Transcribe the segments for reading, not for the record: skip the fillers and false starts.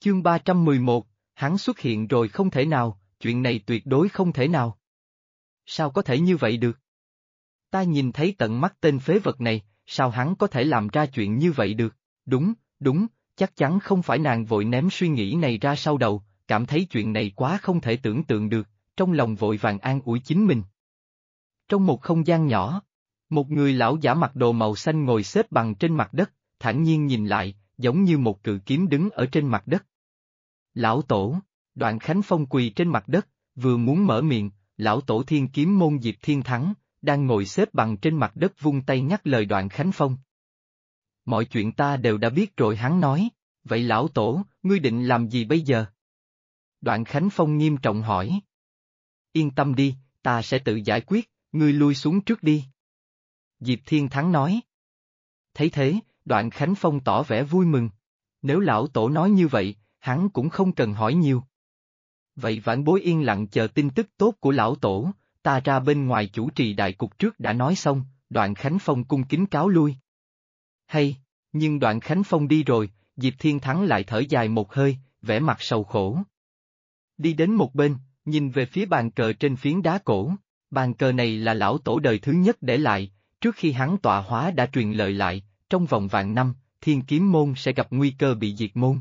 Chương 311, hắn xuất hiện rồi không thể nào, chuyện này tuyệt đối không thể nào. Sao có thể như vậy được? Ta nhìn thấy tận mắt tên phế vật này, sao hắn có thể làm ra chuyện như vậy được? Đúng, chắc chắn không phải. Nàng vội ném suy nghĩ này ra sau đầu, cảm thấy chuyện này quá không thể tưởng tượng được, trong lòng vội vàng an ủi chính mình. Trong một không gian nhỏ, một người lão giả mặc đồ màu xanh ngồi xếp bằng trên mặt đất, thản nhiên nhìn lại, giống như một cự kiếm đứng ở trên mặt đất. Lão Tổ, Đoạn Khánh Phong quỳ trên mặt đất, vừa muốn mở miệng, Lão Tổ Thiên Kiếm Môn Diệp Thiên Thắng, đang ngồi xếp bằng trên mặt đất vung tay ngắt lời Đoạn Khánh Phong. Mọi chuyện ta đều đã biết rồi, hắn nói, vậy Lão Tổ, ngươi định làm gì bây giờ? Đoạn Khánh Phong nghiêm trọng hỏi. Yên tâm đi, ta sẽ tự giải quyết, ngươi lui xuống trước đi. Diệp Thiên Thắng nói. Thấy thế, Đoạn Khánh Phong tỏ vẻ vui mừng. Nếu Lão Tổ nói như vậy, hắn cũng không cần hỏi nhiều. Vậy vãn bối yên lặng chờ tin tức tốt của Lão Tổ, ta ra bên ngoài chủ trì đại cục trước. Đã nói xong, Đoạn Khánh Phong cung kính cáo lui. Hay, nhưng Đoạn Khánh Phong đi rồi, Diệp Thiên Thắng lại thở dài một hơi, vẻ mặt sầu khổ. Đi đến một bên, nhìn về phía bàn cờ trên phiến đá cổ. Bàn cờ này là Lão Tổ đời thứ nhất để lại, trước khi hắn tọa hóa đã truyền lời lại, trong vòng vạn năm, Thiên Kiếm Môn sẽ gặp nguy cơ bị diệt môn.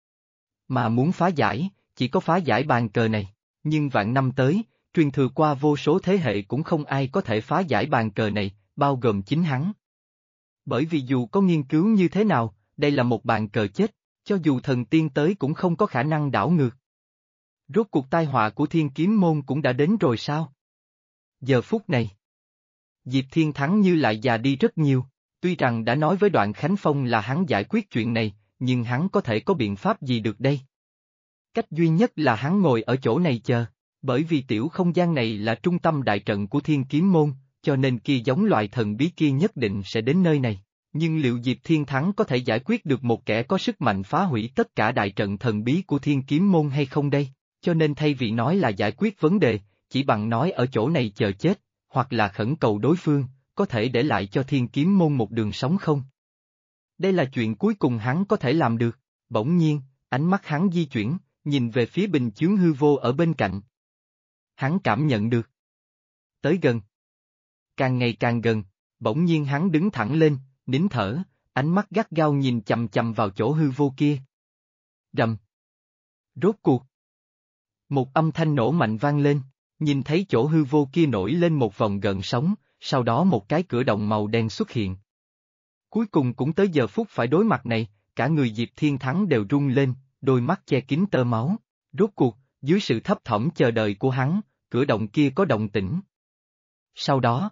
Mà muốn phá giải, chỉ có phá giải bàn cờ này, nhưng vạn năm tới, truyền thừa qua vô số thế hệ cũng không ai có thể phá giải bàn cờ này, bao gồm chính hắn. Bởi vì dù có nghiên cứu như thế nào, đây là một bàn cờ chết, cho dù thần tiên tới cũng không có khả năng đảo ngược. Rốt cuộc tai họa của Thiên Kiếm Môn cũng đã đến rồi sao? Giờ phút này, Diệp Thiên Thắng như lại già đi rất nhiều, tuy rằng đã nói với Đoạn Khánh Phong là hắn giải quyết chuyện này, nhưng hắn có thể có biện pháp gì được đây? Cách duy nhất là hắn ngồi ở chỗ này chờ, bởi vì tiểu không gian này là trung tâm đại trận của Thiên Kiếm Môn, cho nên kia giống loài thần bí kia nhất định sẽ đến nơi này. Nhưng liệu Diệp Thiên Thắng có thể giải quyết được một kẻ có sức mạnh phá hủy tất cả đại trận thần bí của Thiên Kiếm Môn hay không đây? Cho nên thay vì nói là giải quyết vấn đề, chỉ bằng nói ở chỗ này chờ chết, hoặc là khẩn cầu đối phương, có thể để lại cho Thiên Kiếm Môn một đường sống không? Đây là chuyện cuối cùng hắn có thể làm được. Bỗng nhiên, ánh mắt hắn di chuyển, nhìn về phía bình chướng hư vô ở bên cạnh. Hắn cảm nhận được. Tới gần. Càng ngày càng gần, bỗng nhiên hắn đứng thẳng lên, nín thở, ánh mắt gắt gao nhìn chằm chằm vào chỗ hư vô kia. Rầm. Rốt cuộc. Một âm thanh nổ mạnh vang lên, nhìn thấy chỗ hư vô kia nổi lên một vòng gợn sóng, sau đó một cái cửa động màu đen xuất hiện. Cuối cùng cũng tới giờ phút phải đối mặt này, cả người Diệp Thiên Thắng đều rung lên, đôi mắt che kín tơ máu. Rốt cuộc, dưới sự thấp thỏm chờ đợi của hắn, cửa động kia có động tĩnh. Sau đó,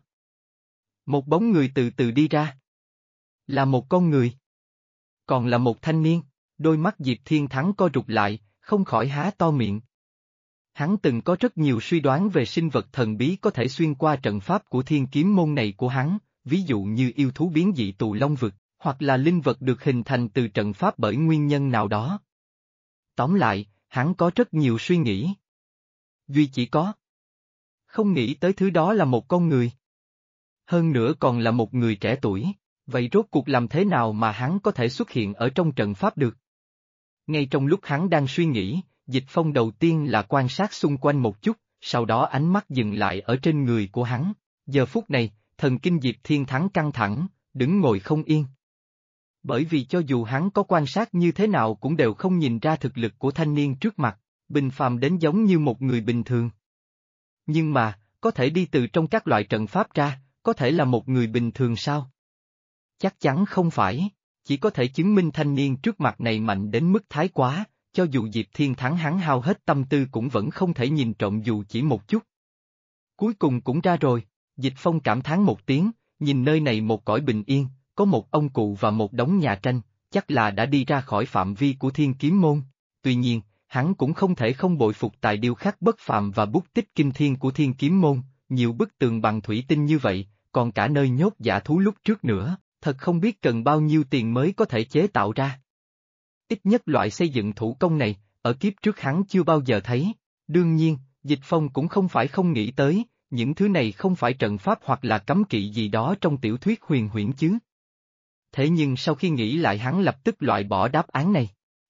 một bóng người từ từ đi ra. Là một con người. Còn là một thanh niên, đôi mắt Diệp Thiên Thắng co rụt lại, không khỏi há to miệng. Hắn từng có rất nhiều suy đoán về sinh vật thần bí có thể xuyên qua trận pháp của Thiên Kiếm Môn này của hắn, ví dụ như yêu thú biến dị Tù Long Vực, hoặc là linh vật được hình thành từ trận pháp bởi nguyên nhân nào đó. Tóm lại, hắn có rất nhiều suy nghĩ. Duy chỉ có. Không nghĩ tới thứ đó là một con người. Hơn nữa còn là một người trẻ tuổi, vậy rốt cuộc làm thế nào mà hắn có thể xuất hiện ở trong trận pháp được? Ngay trong lúc hắn đang suy nghĩ, Dịch Phong đầu tiên là quan sát xung quanh một chút, sau đó ánh mắt dừng lại ở trên người của hắn. Giờ phút này, thần kinh Diệp Thiên Thắng căng thẳng, đứng ngồi không yên. Bởi vì cho dù hắn có quan sát như thế nào cũng đều không nhìn ra thực lực của thanh niên trước mặt, bình phàm đến giống như một người bình thường. Nhưng mà, có thể đi từ trong các loại trận pháp ra, có thể là một người bình thường sao? Chắc chắn không phải, chỉ có thể chứng minh thanh niên trước mặt này mạnh đến mức thái quá, cho dù Diệp Thiên Thắng hắn hao hết tâm tư cũng vẫn không thể nhìn trộm dù chỉ một chút. Cuối cùng cũng ra rồi, Dịch Phong cảm thán một tiếng, nhìn nơi này một cõi bình yên, có một ông cụ và một đống nhà tranh, chắc là đã đi ra khỏi phạm vi của Thiên Kiếm Môn. Tuy nhiên, hắn cũng không thể không bội phục tài điêu khắc bất phàm và bút tích kinh thiên của Thiên Kiếm Môn, nhiều bức tường bằng thủy tinh như vậy, còn cả nơi nhốt dã thú lúc trước nữa, thật không biết cần bao nhiêu tiền mới có thể chế tạo ra. Ít nhất loại xây dựng thủ công này, ở kiếp trước hắn chưa bao giờ thấy. Đương nhiên, Dịch Phong cũng không phải không nghĩ tới, những thứ này không phải trận pháp hoặc là cấm kỵ gì đó trong tiểu thuyết huyền huyễn chứ. Thế nhưng sau khi nghĩ lại hắn lập tức loại bỏ đáp án này.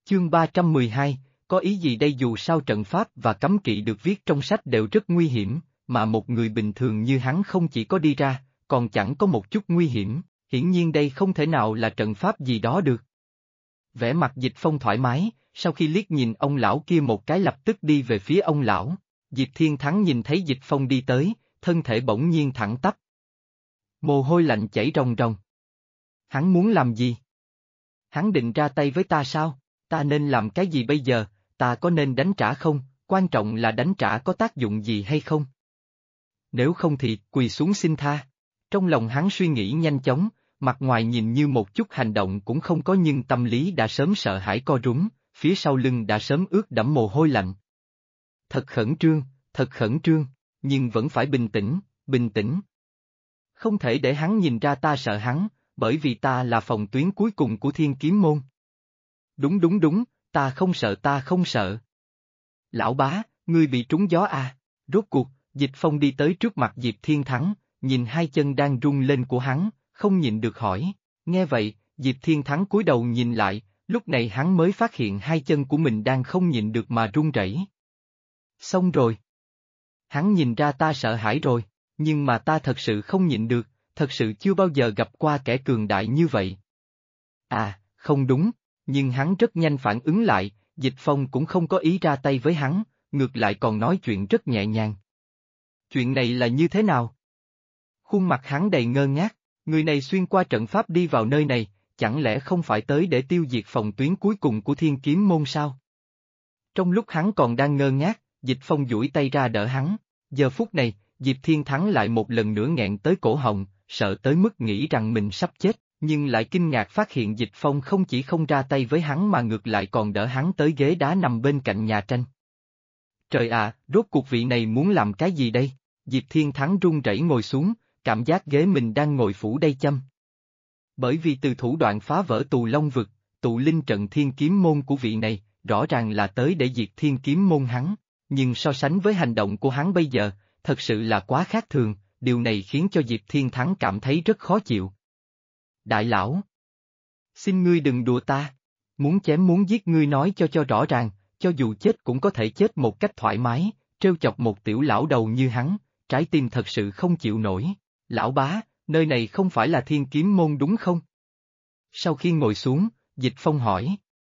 Chương 312, có ý gì đây? Dù sao trận pháp và cấm kỵ được viết trong sách đều rất nguy hiểm, mà một người bình thường như hắn không chỉ có đi ra, còn chẳng có một chút nguy hiểm, hiển nhiên đây không thể nào là trận pháp gì đó được. Vẻ mặt Dịch Phong thoải mái, sau khi liếc nhìn ông lão kia một cái lập tức đi về phía ông lão. Diệp Thiên Thắng nhìn thấy Dịch Phong đi tới, thân thể bỗng nhiên thẳng tắp. Mồ hôi lạnh chảy ròng ròng. Hắn muốn làm gì? Hắn định ra tay với ta sao? Ta nên làm cái gì bây giờ? Ta có nên đánh trả không? Quan trọng là đánh trả có tác dụng gì hay không? Nếu không thì quỳ xuống xin tha. Trong lòng hắn suy nghĩ nhanh chóng, mặt ngoài nhìn như một chút hành động cũng không có nhưng tâm lý đã sớm sợ hãi co rúm, phía sau lưng đã sớm ướt đẫm mồ hôi lạnh. Thật khẩn trương, nhưng vẫn phải bình tĩnh, bình tĩnh. Không thể để hắn nhìn ra ta sợ hắn, bởi vì ta là phòng tuyến cuối cùng của Thiên Kiếm Môn. Đúng, ta không sợ. Lão bá, ngươi bị trúng gió à? Rốt cuộc, Dịch Phong đi tới trước mặt Diệp Thiên Thắng, nhìn hai chân đang rung lên của hắn, không nhịn được hỏi. Nghe vậy, Diệp Thiên Thắng cúi đầu nhìn lại, lúc này hắn mới phát hiện hai chân của mình đang không nhịn được mà run rẩy. Xong rồi. Hắn nhìn ra ta sợ hãi rồi, nhưng mà ta thật sự không nhịn được, thật sự chưa bao giờ gặp qua kẻ cường đại như vậy. À, không đúng, nhưng hắn rất nhanh phản ứng lại, Dịch Phong cũng không có ý ra tay với hắn, ngược lại còn nói chuyện rất nhẹ nhàng. Chuyện này là như thế nào? Khuôn mặt hắn đầy ngơ ngác, người này xuyên qua trận pháp đi vào nơi này, chẳng lẽ không phải tới để tiêu diệt phòng tuyến cuối cùng của Thiên Kiếm Môn sao? Trong lúc hắn còn đang ngơ ngác, Dịch Phong duỗi tay ra đỡ hắn, giờ phút này, Diệp Thiên Thắng lại một lần nữa nghẹn tới cổ họng, sợ tới mức nghĩ rằng mình sắp chết, nhưng lại kinh ngạc phát hiện Dịch Phong không chỉ không ra tay với hắn mà ngược lại còn đỡ hắn tới ghế đá nằm bên cạnh nhà tranh. Trời ạ, rốt cuộc vị này muốn làm cái gì đây? Diệp Thiên Thắng run rẩy ngồi xuống, cảm giác ghế mình đang ngồi phủ đây châm. Bởi vì từ thủ đoạn phá vỡ Tù Long Vực, tụ linh trận Thiên Kiếm Môn của vị này, rõ ràng là tới để diệt Thiên Kiếm Môn hắn, nhưng so sánh với hành động của hắn bây giờ, thật sự là quá khác thường, điều này khiến cho Diệp Thiên Thắng cảm thấy rất khó chịu. Đại lão! Xin ngươi đừng đùa ta, muốn chém muốn giết ngươi nói cho rõ ràng, cho dù chết cũng có thể chết một cách thoải mái, trêu chọc một tiểu lão đầu như hắn, trái tim thật sự không chịu nổi. Lão bá, nơi này không phải là Thiên Kiếm Môn đúng không? Sau khi ngồi xuống, Dịch Phong hỏi.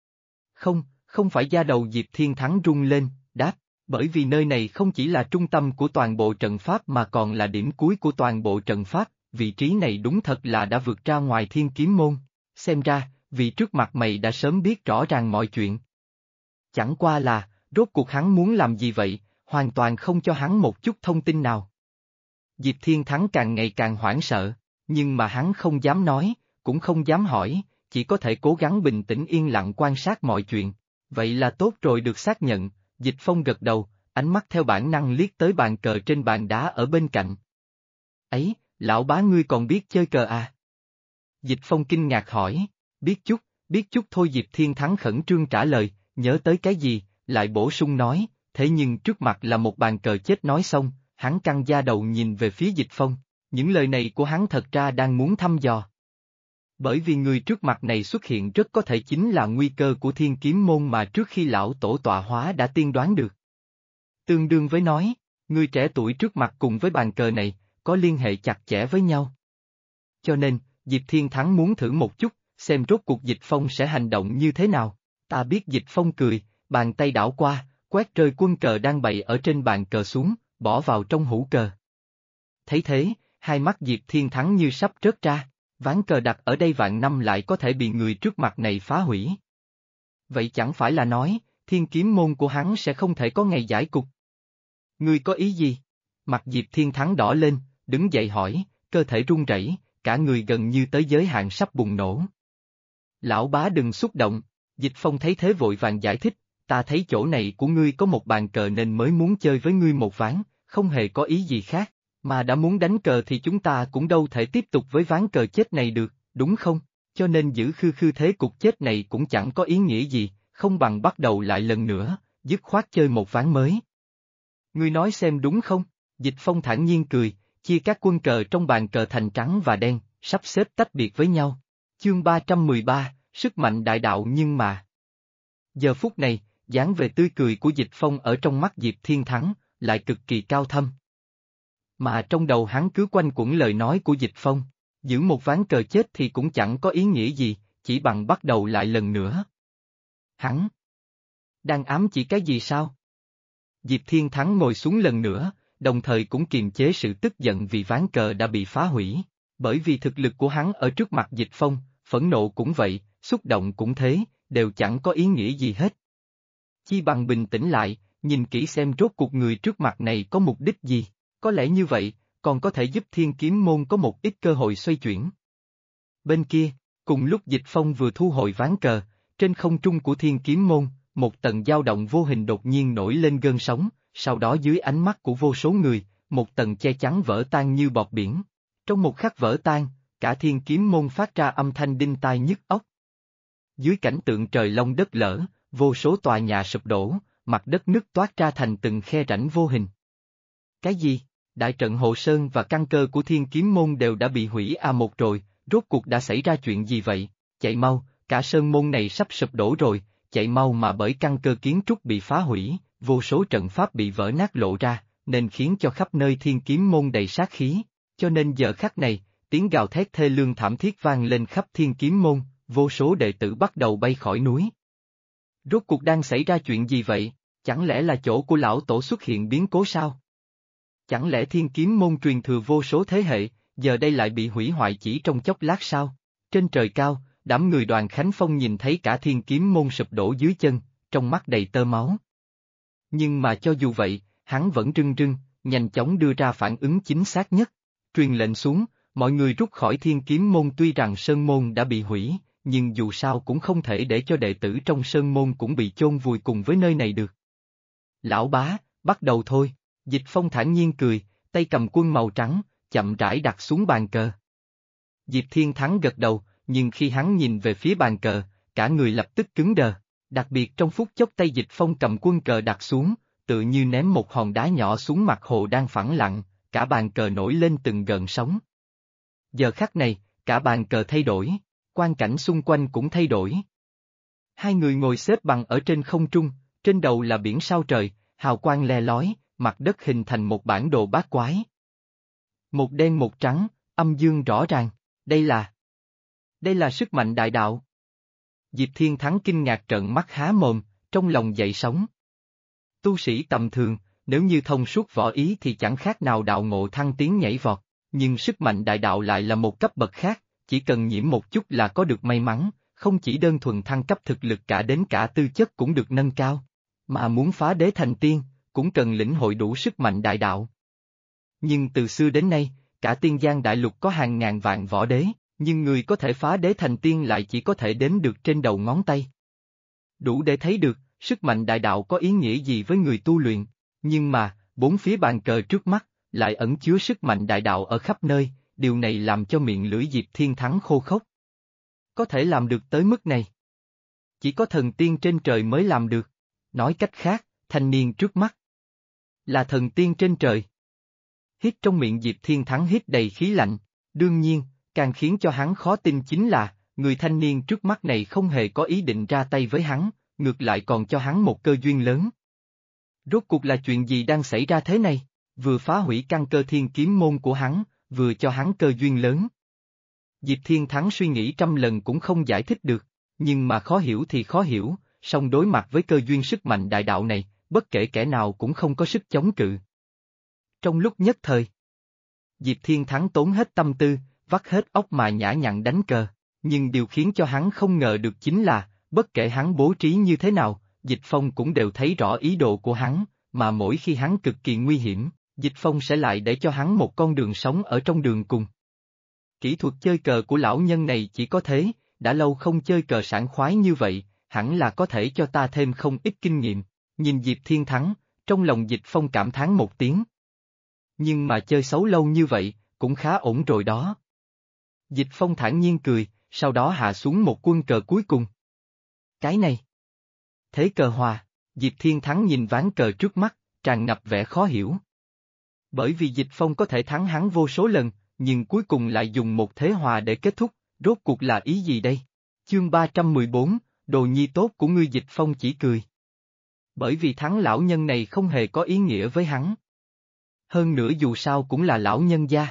Không phải. Da đầu Diệp Thiên Thắng rung lên, đáp, bởi vì nơi này không chỉ là trung tâm của toàn bộ trận pháp mà còn là điểm cuối của toàn bộ trận pháp, vị trí này đúng thật là đã vượt ra ngoài Thiên Kiếm Môn, xem ra, vì trước mặt mày đã sớm biết rõ ràng mọi chuyện. Chẳng qua là, rốt cuộc hắn muốn làm gì vậy, hoàn toàn không cho hắn một chút thông tin nào. Diệp Thiên Thắng càng ngày càng hoảng sợ, nhưng mà hắn không dám nói, cũng không dám hỏi, chỉ có thể cố gắng bình tĩnh yên lặng quan sát mọi chuyện. Vậy là tốt rồi, được xác nhận, Dịch Phong gật đầu, ánh mắt theo bản năng liếc tới bàn cờ trên bàn đá ở bên cạnh. Ấy, lão bá ngươi còn biết chơi cờ à? Dịch Phong kinh ngạc hỏi, biết chút thôi. Diệp Thiên Thắng khẩn trương trả lời, nhớ tới cái gì, lại bổ sung nói, thế nhưng trước mặt là một bàn cờ chết. Nói xong, hắn căng da đầu nhìn về phía Dịch Phong, những lời này của hắn thật ra đang muốn thăm dò. Bởi vì người trước mặt này xuất hiện rất có thể chính là nguy cơ của Thiên Kiếm Môn mà trước khi lão tổ tọa hóa đã tiên đoán được. Tương đương với nói, người trẻ tuổi trước mặt cùng với bàn cờ này, có liên hệ chặt chẽ với nhau. Cho nên, Diệp Thiên Thắng muốn thử một chút, xem rốt cuộc Dịch Phong sẽ hành động như thế nào. Ta biết. Dịch Phong cười, bàn tay đảo qua, quét rơi quân cờ đang bày ở trên bàn cờ xuống, bỏ vào trong hũ cờ. Thấy thế, hai mắt Diệp Thiên Thắng như sắp rớt ra. Ván cờ đặt ở đây vạn năm lại có thể bị người trước mặt này phá hủy. Vậy chẳng phải là nói, Thiên Kiếm Môn của hắn sẽ không thể có ngày giải cục. Ngươi có ý gì? Mặt Diệp Thiên Thắng đỏ lên, đứng dậy hỏi, cơ thể run rẩy, cả người gần như tới giới hạn sắp bùng nổ. Lão bá đừng xúc động, Dịch Phong thấy thế vội vàng giải thích, ta thấy chỗ này của ngươi có một bàn cờ nên mới muốn chơi với ngươi một ván, không hề có ý gì khác. Mà đã muốn đánh cờ thì chúng ta cũng đâu thể tiếp tục với ván cờ chết này được, đúng không? Cho nên giữ khư thế cục chết này cũng chẳng có ý nghĩa gì, không bằng bắt đầu lại lần nữa, dứt khoát chơi một ván mới. Ngươi nói xem đúng không? Dịch Phong thản nhiên cười, chia các quân cờ trong bàn cờ thành trắng và đen, sắp xếp tách biệt với nhau. Chương 313, sức mạnh đại đạo nhưng mà. Giờ phút này, dáng vẻ tươi cười của Dịch Phong ở trong mắt Diệp Thiên Thắng, lại cực kỳ cao thâm. Mà trong đầu hắn cứ quanh quẩn lời nói của Dịch Phong, giữ một ván cờ chết thì cũng chẳng có ý nghĩa gì, chỉ bằng bắt đầu lại lần nữa. Hắn đang ám chỉ cái gì sao? Diệp Thiên Thắng ngồi xuống lần nữa, đồng thời cũng kiềm chế sự tức giận vì ván cờ đã bị phá hủy, bởi vì thực lực của hắn ở trước mặt Dịch Phong, phẫn nộ cũng vậy, xúc động cũng thế, đều chẳng có ý nghĩa gì hết. Chi bằng bình tĩnh lại, nhìn kỹ xem rốt cuộc người trước mặt này có mục đích gì, có lẽ như vậy, còn có thể giúp Thiên Kiếm Môn có một ít cơ hội xoay chuyển. Bên kia, cùng lúc Dịch Phong vừa thu hồi ván cờ, trên không trung của Thiên Kiếm Môn, một tầng dao động vô hình đột nhiên nổi lên gợn sóng, sau đó dưới ánh mắt của vô số người, một tầng che chắn vỡ tan như bọt biển. Trong một khắc vỡ tan, cả Thiên Kiếm Môn phát ra âm thanh đinh tai nhức óc. Dưới cảnh tượng trời long đất lở, vô số tòa nhà sụp đổ, mặt đất nứt toát ra thành từng khe rãnh vô hình. Cái gì? Đại trận Hộ Sơn và căn cơ của Thiên Kiếm Môn đều đã bị hủy một rồi, rốt cuộc đã xảy ra chuyện gì vậy? Chạy mau, cả sơn môn này sắp sụp đổ rồi, chạy mau mà bởi căn cơ kiến trúc bị phá hủy, vô số trận pháp bị vỡ nát lộ ra, nên khiến cho khắp nơi Thiên Kiếm Môn đầy sát khí, cho nên giờ khắc này, tiếng gào thét thê lương thảm thiết vang lên khắp Thiên Kiếm Môn, vô số đệ tử bắt đầu bay khỏi núi. Rốt cuộc đang xảy ra chuyện gì vậy? Chẳng lẽ là chỗ của lão tổ xuất hiện biến cố sao? Chẳng lẽ Thiên Kiếm Môn truyền thừa vô số thế hệ, giờ đây lại bị hủy hoại chỉ trong chốc lát sao? Trên trời cao, đám người Đoàn Khánh Phong nhìn thấy cả Thiên Kiếm Môn sụp đổ dưới chân, trong mắt đầy tơ máu. Nhưng mà cho dù vậy, hắn vẫn rưng rưng, nhanh chóng đưa ra phản ứng chính xác nhất. Truyền lệnh xuống, mọi người rút khỏi Thiên Kiếm Môn, tuy rằng Sơn Môn đã bị hủy, nhưng dù sao cũng không thể để cho đệ tử trong Sơn Môn cũng bị chôn vùi cùng với nơi này được. Lão bá, bắt đầu thôi. Dịch Phong thản nhiên cười, tay cầm quân màu trắng, chậm rãi đặt xuống bàn cờ. Diệp Thiên Thắng gật đầu, nhưng khi hắn nhìn về phía bàn cờ, cả người lập tức cứng đờ, đặc biệt trong phút chốc tay Dịch Phong cầm quân cờ đặt xuống, tự như ném một hòn đá nhỏ xuống mặt hồ đang phẳng lặng, cả bàn cờ nổi lên từng gợn sóng. Giờ khắc này, cả bàn cờ thay đổi, quang cảnh xung quanh cũng thay đổi. Hai người ngồi xếp bằng ở trên không trung, trên đầu là biển sao trời, hào quang le lói, mặt đất hình thành một bản đồ bát quái. Một đen một trắng, âm dương rõ ràng, đây là sức mạnh đại đạo. Diệp Thiên Thắng kinh ngạc trợn mắt há mồm, trong lòng dậy sóng. Tu sĩ tầm thường, nếu như thông suốt võ ý thì chẳng khác nào đạo ngộ thăng tiến nhảy vọt, nhưng sức mạnh đại đạo lại là một cấp bậc khác, chỉ cần nhiễm một chút là có được may mắn, không chỉ đơn thuần thăng cấp thực lực cả đến cả tư chất cũng được nâng cao. Mà muốn phá đế thành tiên, cũng cần lĩnh hội đủ sức mạnh đại đạo. Nhưng từ xưa đến nay, cả tiên giang đại lục có hàng ngàn vạn võ đế, nhưng người có thể phá đế thành tiên lại chỉ có thể đếm được trên đầu ngón tay. Đủ để thấy được, sức mạnh đại đạo có ý nghĩa gì với người tu luyện, nhưng mà, bốn phía bàn cờ trước mắt, lại ẩn chứa sức mạnh đại đạo ở khắp nơi, điều này làm cho miệng lưỡi Diệp Thiên Thắng khô khốc. Có thể làm được tới mức này. Chỉ có thần tiên trên trời mới làm được. Nói cách khác, thanh niên trước mắt là thần tiên trên trời. Hít trong miệng Diệp Thiên Thắng hít đầy khí lạnh, đương nhiên, càng khiến cho hắn khó tin chính là, người thanh niên trước mắt này không hề có ý định ra tay với hắn, ngược lại còn cho hắn một cơ duyên lớn. Rốt cuộc là chuyện gì đang xảy ra thế này, vừa phá hủy căn cơ Thiên Kiếm Môn của hắn, vừa cho hắn cơ duyên lớn. Diệp Thiên Thắng suy nghĩ trăm lần cũng không giải thích được, nhưng mà khó hiểu thì khó hiểu, song đối mặt với cơ duyên sức mạnh đại đạo này, bất kể kẻ nào cũng không có sức chống cự. Trong lúc nhất thời, Diệp Thiên Thắng tốn hết tâm tư, vắt hết óc mà nhã nhặn đánh cờ, nhưng điều khiến cho hắn không ngờ được chính là, bất kể hắn bố trí như thế nào, Dịch Phong cũng đều thấy rõ ý đồ của hắn, mà mỗi khi hắn cực kỳ nguy hiểm, Dịch Phong sẽ lại để cho hắn một con đường sống ở trong đường cùng. Kỹ thuật chơi cờ của lão nhân này chỉ có thế, đã lâu không chơi cờ sảng khoái như vậy, hẳn là có thể cho ta thêm không ít kinh nghiệm. Nhìn Diệp Thiên Thắng, trong lòng Dịch Phong cảm thán một tiếng. Nhưng mà chơi xấu lâu như vậy, cũng khá ổn rồi đó. Dịch Phong thản nhiên cười, sau đó hạ xuống một quân cờ cuối cùng. Cái này. Thế cờ hòa, Diệp Thiên Thắng nhìn ván cờ trước mắt, tràn ngập vẻ khó hiểu. Bởi vì Dịch Phong có thể thắng hắn vô số lần, nhưng cuối cùng lại dùng một thế hòa để kết thúc, rốt cuộc là ý gì đây? Chương 314, đồ nhi tốt của ngươi Dịch Phong chỉ cười. Bởi vì thắng lão nhân này không hề có ý nghĩa với hắn. Hơn nữa dù sao cũng là lão nhân gia.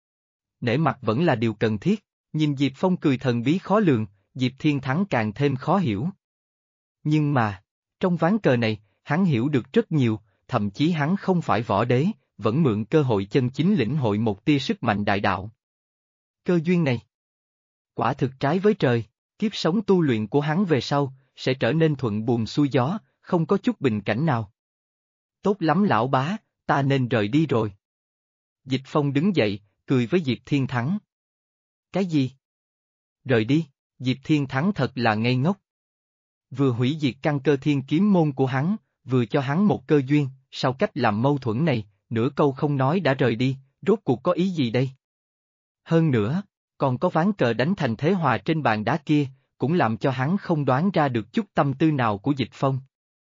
Nể mặt vẫn là điều cần thiết, nhìn Diệp Phong cười thần bí khó lường, Diệp Thiên Thắng càng thêm khó hiểu. Nhưng mà, trong ván cờ này, hắn hiểu được rất nhiều, thậm chí hắn không phải võ đế, vẫn mượn cơ hội chân chính lĩnh hội một tia sức mạnh đại đạo. Cơ duyên này, quả thực trái với trời, kiếp sống tu luyện của hắn về sau, sẽ trở nên thuận buồm xuôi gió, không có chút bình cảnh nào. Tốt lắm lão bá, ta nên rời đi rồi. Dịch Phong đứng dậy, cười với Diệp Thiên Thắng. Cái gì? Rời đi, Diệp Thiên Thắng thật là ngây ngốc. Vừa hủy diệt căn cơ thiên kiếm môn của hắn, vừa cho hắn một cơ duyên, sau cách làm mâu thuẫn này, nửa câu không nói đã rời đi, rốt cuộc có ý gì đây? Hơn nữa, còn có ván cờ đánh thành thế hòa trên bàn đá kia, cũng làm cho hắn không đoán ra được chút tâm tư nào của Dịch Phong.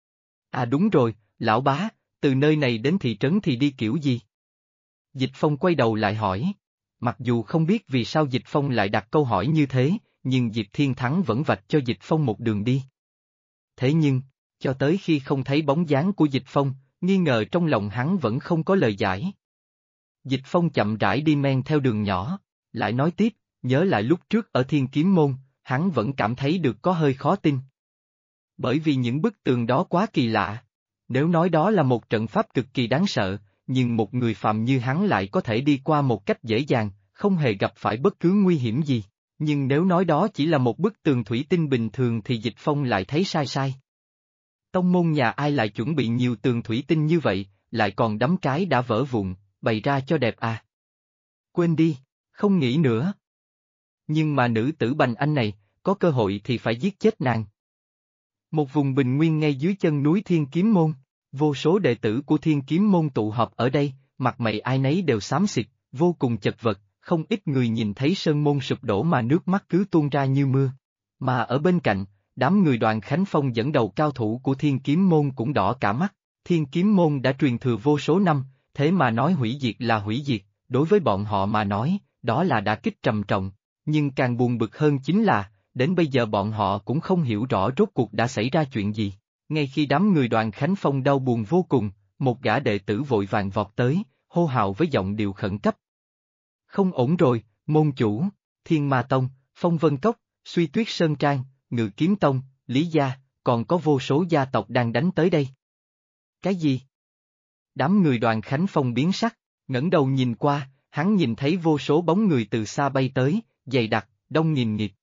À đúng rồi, lão bá, từ nơi này đến thị trấn thì đi kiểu gì? Dịch Phong quay đầu lại hỏi. Mặc dù không biết vì sao Dịch Phong lại đặt câu hỏi như thế, nhưng Diệp Thiên Thắng vẫn vạch cho Dịch Phong một đường đi. Thế nhưng, cho tới khi không thấy bóng dáng của Dịch Phong, nghi ngờ trong lòng hắn vẫn không có lời giải. Dịch Phong chậm rãi đi men theo đường nhỏ, lại nói tiếp, nhớ lại lúc trước ở Thiên Kiếm Môn, hắn vẫn cảm thấy được có hơi khó tin. Bởi vì những bức tường đó quá kỳ lạ. Nếu nói đó là một trận pháp cực kỳ đáng sợ, nhưng một người phàm như hắn lại có thể đi qua một cách dễ dàng, không hề gặp phải bất cứ nguy hiểm gì. Nhưng nếu nói đó chỉ là một bức tường thủy tinh bình thường thì Dịch Phong lại thấy sai sai. Tông môn nhà ai lại chuẩn bị nhiều tường thủy tinh như vậy, lại còn đắm cái đã vỡ vụn, bày ra cho đẹp à? Quên đi, không nghĩ nữa. Nhưng mà nữ tử Bành Anh này, có cơ hội thì phải giết chết nàng. Một vùng bình nguyên ngay dưới chân núi Thiên Kiếm Môn, vô số đệ tử của Thiên Kiếm Môn tụ họp ở đây, mặt mày ai nấy đều xám xịt, vô cùng chật vật, không ít người nhìn thấy sơn môn sụp đổ mà nước mắt cứ tuôn ra như mưa. Mà ở bên cạnh, đám người Đoàn Khánh Phong dẫn đầu cao thủ của Thiên Kiếm Môn cũng đỏ cả mắt. Thiên Kiếm Môn đã truyền thừa vô số năm, thế mà nói hủy diệt là hủy diệt, đối với bọn họ mà nói, đó là đả kích trầm trọng. Nhưng càng buồn bực hơn chính là, đến bây giờ bọn họ cũng không hiểu rõ rốt cuộc đã xảy ra chuyện gì. Ngay khi đám người Đoàn Khánh Phong đau buồn vô cùng, một gã đệ tử vội vàng vọt tới, hô hào với giọng điệu khẩn cấp. Không ổn rồi, môn chủ, Thiên Ma Tông, Phong Vân Cốc, Suy Tuyết Sơn Trang, Ngự Kiếm Tông, Lý Gia, còn có vô số gia tộc đang đánh tới đây. Cái gì? Đám người Đoàn Khánh Phong biến sắc, ngẩng đầu nhìn qua, hắn nhìn thấy vô số bóng người từ xa bay tới, dày đặc, đông nghìn nghịt.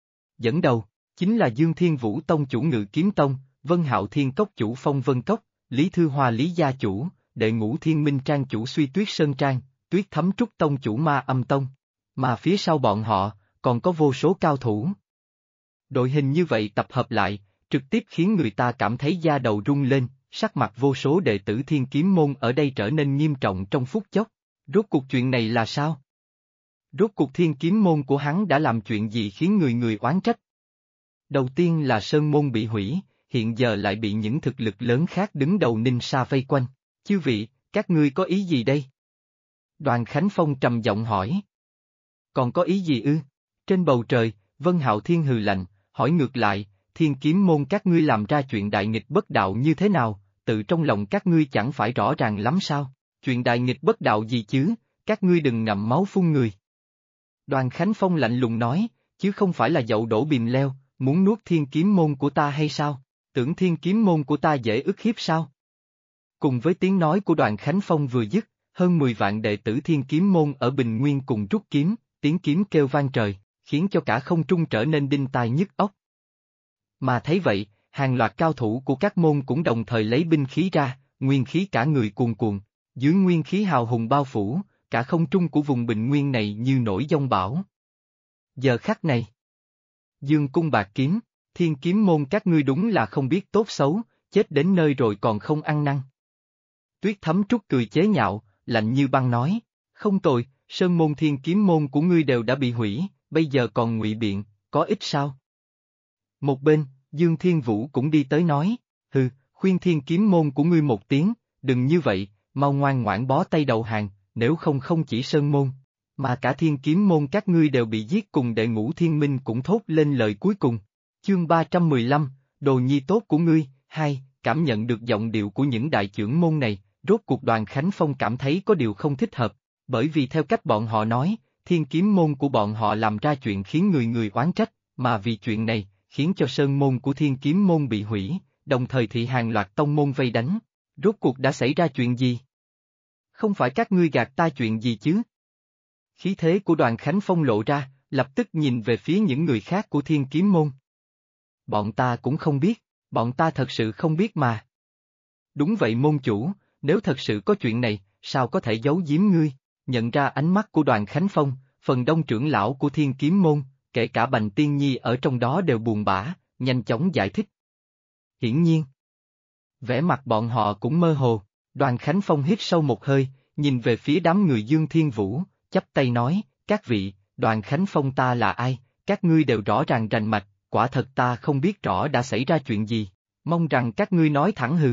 Dẫn đầu, chính là Dương Thiên Vũ Tông chủ Ngự Kiếm Tông, Vân Hạo Thiên Cốc chủ Phong Vân Cốc, Lý Thư Hoa Lý Gia chủ, Đệ Ngũ Thiên Minh Trang chủ Suy Tuyết Sơn Trang, Tuyết Thấm Trúc Tông chủ Ma Âm Tông. Mà phía sau bọn họ, còn có vô số cao thủ. Đội hình như vậy tập hợp lại, trực tiếp khiến người ta cảm thấy da đầu rung lên, sắc mặt vô số đệ tử Thiên Kiếm Môn ở đây trở nên nghiêm trọng trong phút chốc. Rốt cuộc chuyện này là sao? Rốt cuộc Thiên Kiếm Môn của hắn đã làm chuyện gì khiến người người oán trách? Đầu tiên là Sơn Môn bị hủy, hiện giờ lại bị những thực lực lớn khác đứng đầu Ninh Sa vây quanh. Chư vị, các ngươi có ý gì đây? Đoàn Khánh Phong trầm giọng hỏi. Còn có ý gì ư? Trên bầu trời, Vân Hạo Thiên hừ lạnh, hỏi ngược lại, Thiên Kiếm Môn các ngươi làm ra chuyện đại nghịch bất đạo như thế nào, tự trong lòng các ngươi chẳng phải rõ ràng lắm sao? Chuyện đại nghịch bất đạo gì chứ, các ngươi đừng ngậm máu phun người. Đoàn Khánh Phong lạnh lùng nói, chứ không phải là dậu đổ bìm leo, muốn nuốt Thiên Kiếm Môn của ta hay sao? Tưởng Thiên Kiếm Môn của ta dễ ức hiếp sao? Cùng với tiếng nói của Đoàn Khánh Phong vừa dứt, hơn 10 vạn đệ tử Thiên Kiếm Môn ở Bình Nguyên cùng rút kiếm, tiếng kiếm kêu vang trời, khiến cho cả không trung trở nên đinh tai nhức óc. Mà thấy vậy, hàng loạt cao thủ của các môn cũng đồng thời lấy binh khí ra, nguyên khí cả người cuồn cuộn, dưới nguyên khí hào hùng bao phủ, cả không trung của vùng Bình Nguyên này như nổi giông bão. Giờ khắc này, Dương cung bạc kiếm, Thiên Kiếm Môn các ngươi đúng là không biết tốt xấu, chết đến nơi rồi còn không ăn năn. Tuyết Thấm Trúc cười chế nhạo, lạnh như băng nói, không tồi, Sơn Môn Thiên Kiếm Môn của ngươi đều đã bị hủy, bây giờ còn ngụy biện, có ích sao? Một bên, Dương Thiên Vũ cũng đi tới nói, hừ, khuyên Thiên Kiếm Môn của ngươi một tiếng, đừng như vậy, mau ngoan ngoãn bó tay đầu hàng, nếu không không chỉ Sơn Môn, mà cả Thiên Kiếm Môn các ngươi đều bị giết cùng Đệ Ngũ Thiên Minh cũng thốt lên lời cuối cùng. Chương 315, Đồ nhi tốt của ngươi, hai, cảm nhận được giọng điệu của những đại chưởng môn này, rốt cuộc Đoàn Khánh Phong cảm thấy có điều không thích hợp, bởi vì theo cách bọn họ nói, thiên kiếm môn của bọn họ làm ra chuyện khiến người người oán trách, mà vì chuyện này, khiến cho sơn môn của thiên kiếm môn bị hủy, đồng thời thị hàng loạt tông môn vây đánh. Rốt cuộc đã xảy ra chuyện gì? Không phải các ngươi gạt ta chuyện gì chứ? Khí thế của Đoàn Khánh Phong lộ ra, lập tức nhìn về phía những người khác của thiên kiếm môn. Bọn ta cũng không biết, bọn ta thật sự không biết mà. Đúng vậy môn chủ, nếu thật sự có chuyện này, sao có thể giấu giếm ngươi? Nhận ra ánh mắt của Đoàn Khánh Phong, phần đông trưởng lão của thiên kiếm môn, kể cả Bành Tiên Nhi ở trong đó đều buồn bã, nhanh chóng giải thích. Hiển nhiên, vẻ mặt bọn họ cũng mơ hồ, Đoàn Khánh Phong hít sâu một hơi, nhìn về phía đám người Dương Thiên Vũ, chắp tay nói, các vị, Đoàn Khánh Phong ta là ai, các ngươi đều rõ ràng rành mạch, quả thật ta không biết rõ đã xảy ra chuyện gì, mong rằng các ngươi nói thẳng hừ.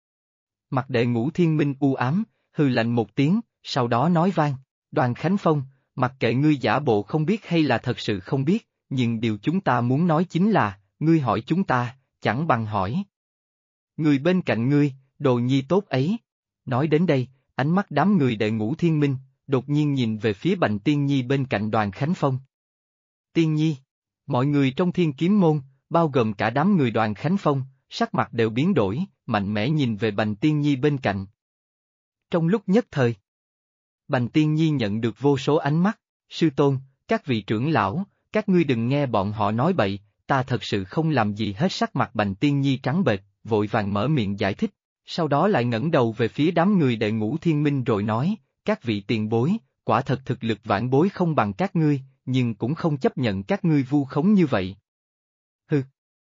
Mặt Đệ Ngũ Thiên Minh u ám, hừ lạnh một tiếng, sau đó nói vang, Đoàn Khánh Phong, mặc kệ ngươi giả bộ không biết hay là thật sự không biết, nhưng điều chúng ta muốn nói chính là, ngươi hỏi chúng ta, chẳng bằng hỏi. Người bên cạnh ngươi, đồ nhi tốt ấy. Nói đến đây, ánh mắt đám người Đệ Ngũ Thiên Minh, đột nhiên nhìn về phía Bành Tiên Nhi bên cạnh Đoàn Khánh Phong. Tiên Nhi, mọi người trong thiên kiếm môn, bao gồm cả đám người Đoàn Khánh Phong, sắc mặt đều biến đổi, mạnh mẽ nhìn về Bành Tiên Nhi bên cạnh. Trong lúc nhất thời, Bành Tiên Nhi nhận được vô số ánh mắt, sư tôn, các vị trưởng lão, các ngươi đừng nghe bọn họ nói bậy, ta thật sự không làm gì hết. Sắc mặt Bành Tiên Nhi trắng bệch, vội vàng mở miệng giải thích, sau đó lại ngẩng đầu về phía đám người Đệ Ngũ Thiên Minh rồi nói, các vị tiền bối, quả thật thực lực vãn bối không bằng các ngươi, nhưng cũng không chấp nhận các ngươi vu khống như vậy. Hừ.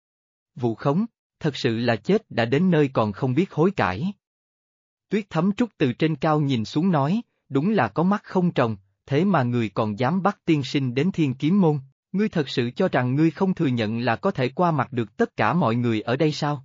Vu khống, thật sự là chết đã đến nơi còn không biết hối cải. Tuyết Thấm Trúc từ trên cao nhìn xuống nói, đúng là có mắt không tròng, thế mà người còn dám bắt tiên sinh đến thiên kiếm môn, ngươi thật sự cho rằng ngươi không thừa nhận là có thể qua mặt được tất cả mọi người ở đây sao?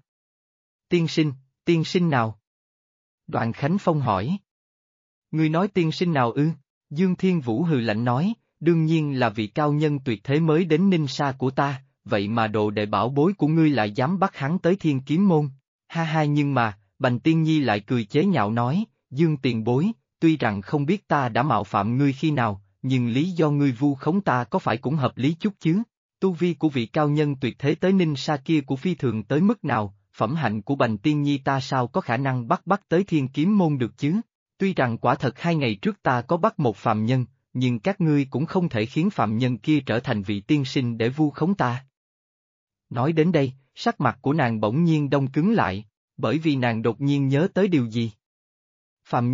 Tiên sinh nào? Đoàn Khánh Phong hỏi. Ngươi nói tiên sinh nào ư? Dương Thiên Vũ hừ lạnh nói, đương nhiên là vị cao nhân tuyệt thế mới đến Ninh Sa của ta, vậy mà đồ đệ bảo bối của ngươi lại dám bắt hắn tới thiên kiếm môn. Ha ha, nhưng mà, Bành Tiên Nhi lại cười chế nhạo nói, Dương tiền bối, tuy rằng không biết ta đã mạo phạm ngươi khi nào, nhưng lý do ngươi vu khống ta có phải cũng hợp lý chút chứ? Tu vi của vị cao nhân tuyệt thế tới Ninh Sa kia của phi thường tới mức nào, phẩm hạnh của Bành Tiên Nhi ta sao có khả năng bắt tới thiên kiếm môn được chứ? Tuy rằng quả thật 2 ngày trước ta có bắt một phàm nhân, nhưng các ngươi cũng không thể khiến phàm nhân kia trở thành vị tiên sinh để vu khống ta. Nói đến đây, sắc mặt của nàng bỗng nhiên đông cứng lại, bởi vì nàng đột nhiên nhớ tới điều gì. Phàm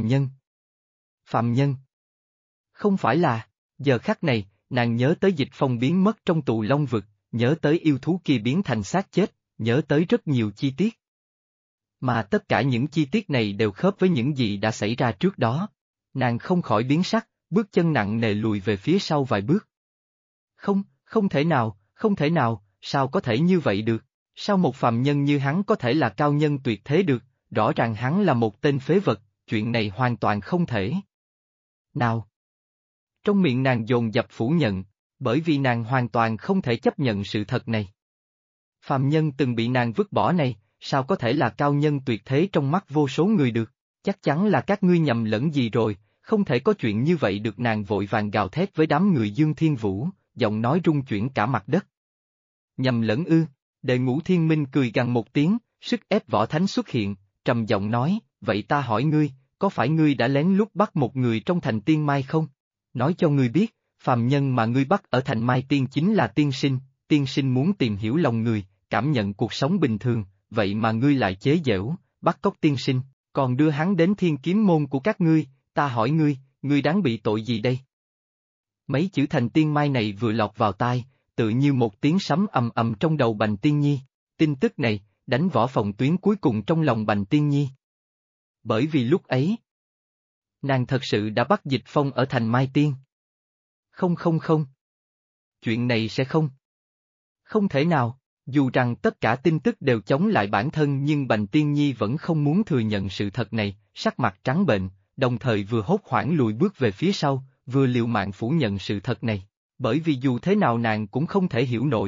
nhân. Không phải là, giờ khắc này, nàng nhớ tới Dịch Phong biến mất trong tù Long Vực, nhớ tới yêu thú kia biến thành xác chết, nhớ tới rất nhiều chi tiết. Mà tất cả những chi tiết này đều khớp với những gì đã xảy ra trước đó. Nàng không khỏi biến sắc, bước chân nặng nề lùi về phía sau vài bước. Không thể nào, sao có thể như vậy được? Sao một phàm nhân như hắn có thể là cao nhân tuyệt thế được? Rõ ràng hắn là một tên phế vật, chuyện này hoàn toàn không thể. Nào! Trong miệng nàng dồn dập phủ nhận, bởi vì nàng hoàn toàn không thể chấp nhận sự thật này. Phàm nhân từng bị nàng vứt bỏ này, sao có thể là cao nhân tuyệt thế trong mắt vô số người được? Chắc chắn là các ngươi nhầm lẫn gì rồi, không thể có chuyện như vậy được. Nàng vội vàng gào thét với đám người Dương Thiên Vũ, giọng nói rung chuyển cả mặt đất. Nhầm lẫn ư? Đệ Ngũ Thiên Minh cười gằn một tiếng, sức ép Võ Thánh xuất hiện, trầm giọng nói, vậy ta hỏi ngươi, có phải ngươi đã lén lút bắt một người trong thành Tiên Mai không? Nói cho ngươi biết, phàm nhân mà ngươi bắt ở thành Mai Tiên chính là tiên sinh muốn tìm hiểu lòng người, cảm nhận cuộc sống bình thường, vậy mà ngươi lại chế giễu, bắt cóc tiên sinh, còn đưa hắn đến thiên kiếm môn của các ngươi, ta hỏi ngươi đáng bị tội gì đây? Mấy chữ thành Tiên Mai này vừa lọt vào tai, tự như một tiếng sấm ầm ầm trong đầu Bành Tiên Nhi, tin tức này, đánh vỡ phòng tuyến cuối cùng trong lòng Bành Tiên Nhi. Bởi vì lúc ấy, nàng thật sự đã bắt Dịch Phong ở thành Mai Tiên. Không. Chuyện này sẽ không thể nào, dù rằng tất cả tin tức đều chống lại bản thân nhưng Bành Tiên Nhi vẫn không muốn thừa nhận sự thật này, sắc mặt trắng bệch, đồng thời vừa hốt hoảng lùi bước về phía sau, vừa liều mạng phủ nhận sự thật này. Bởi vì dù thế nào nàng cũng không thể hiểu nổi,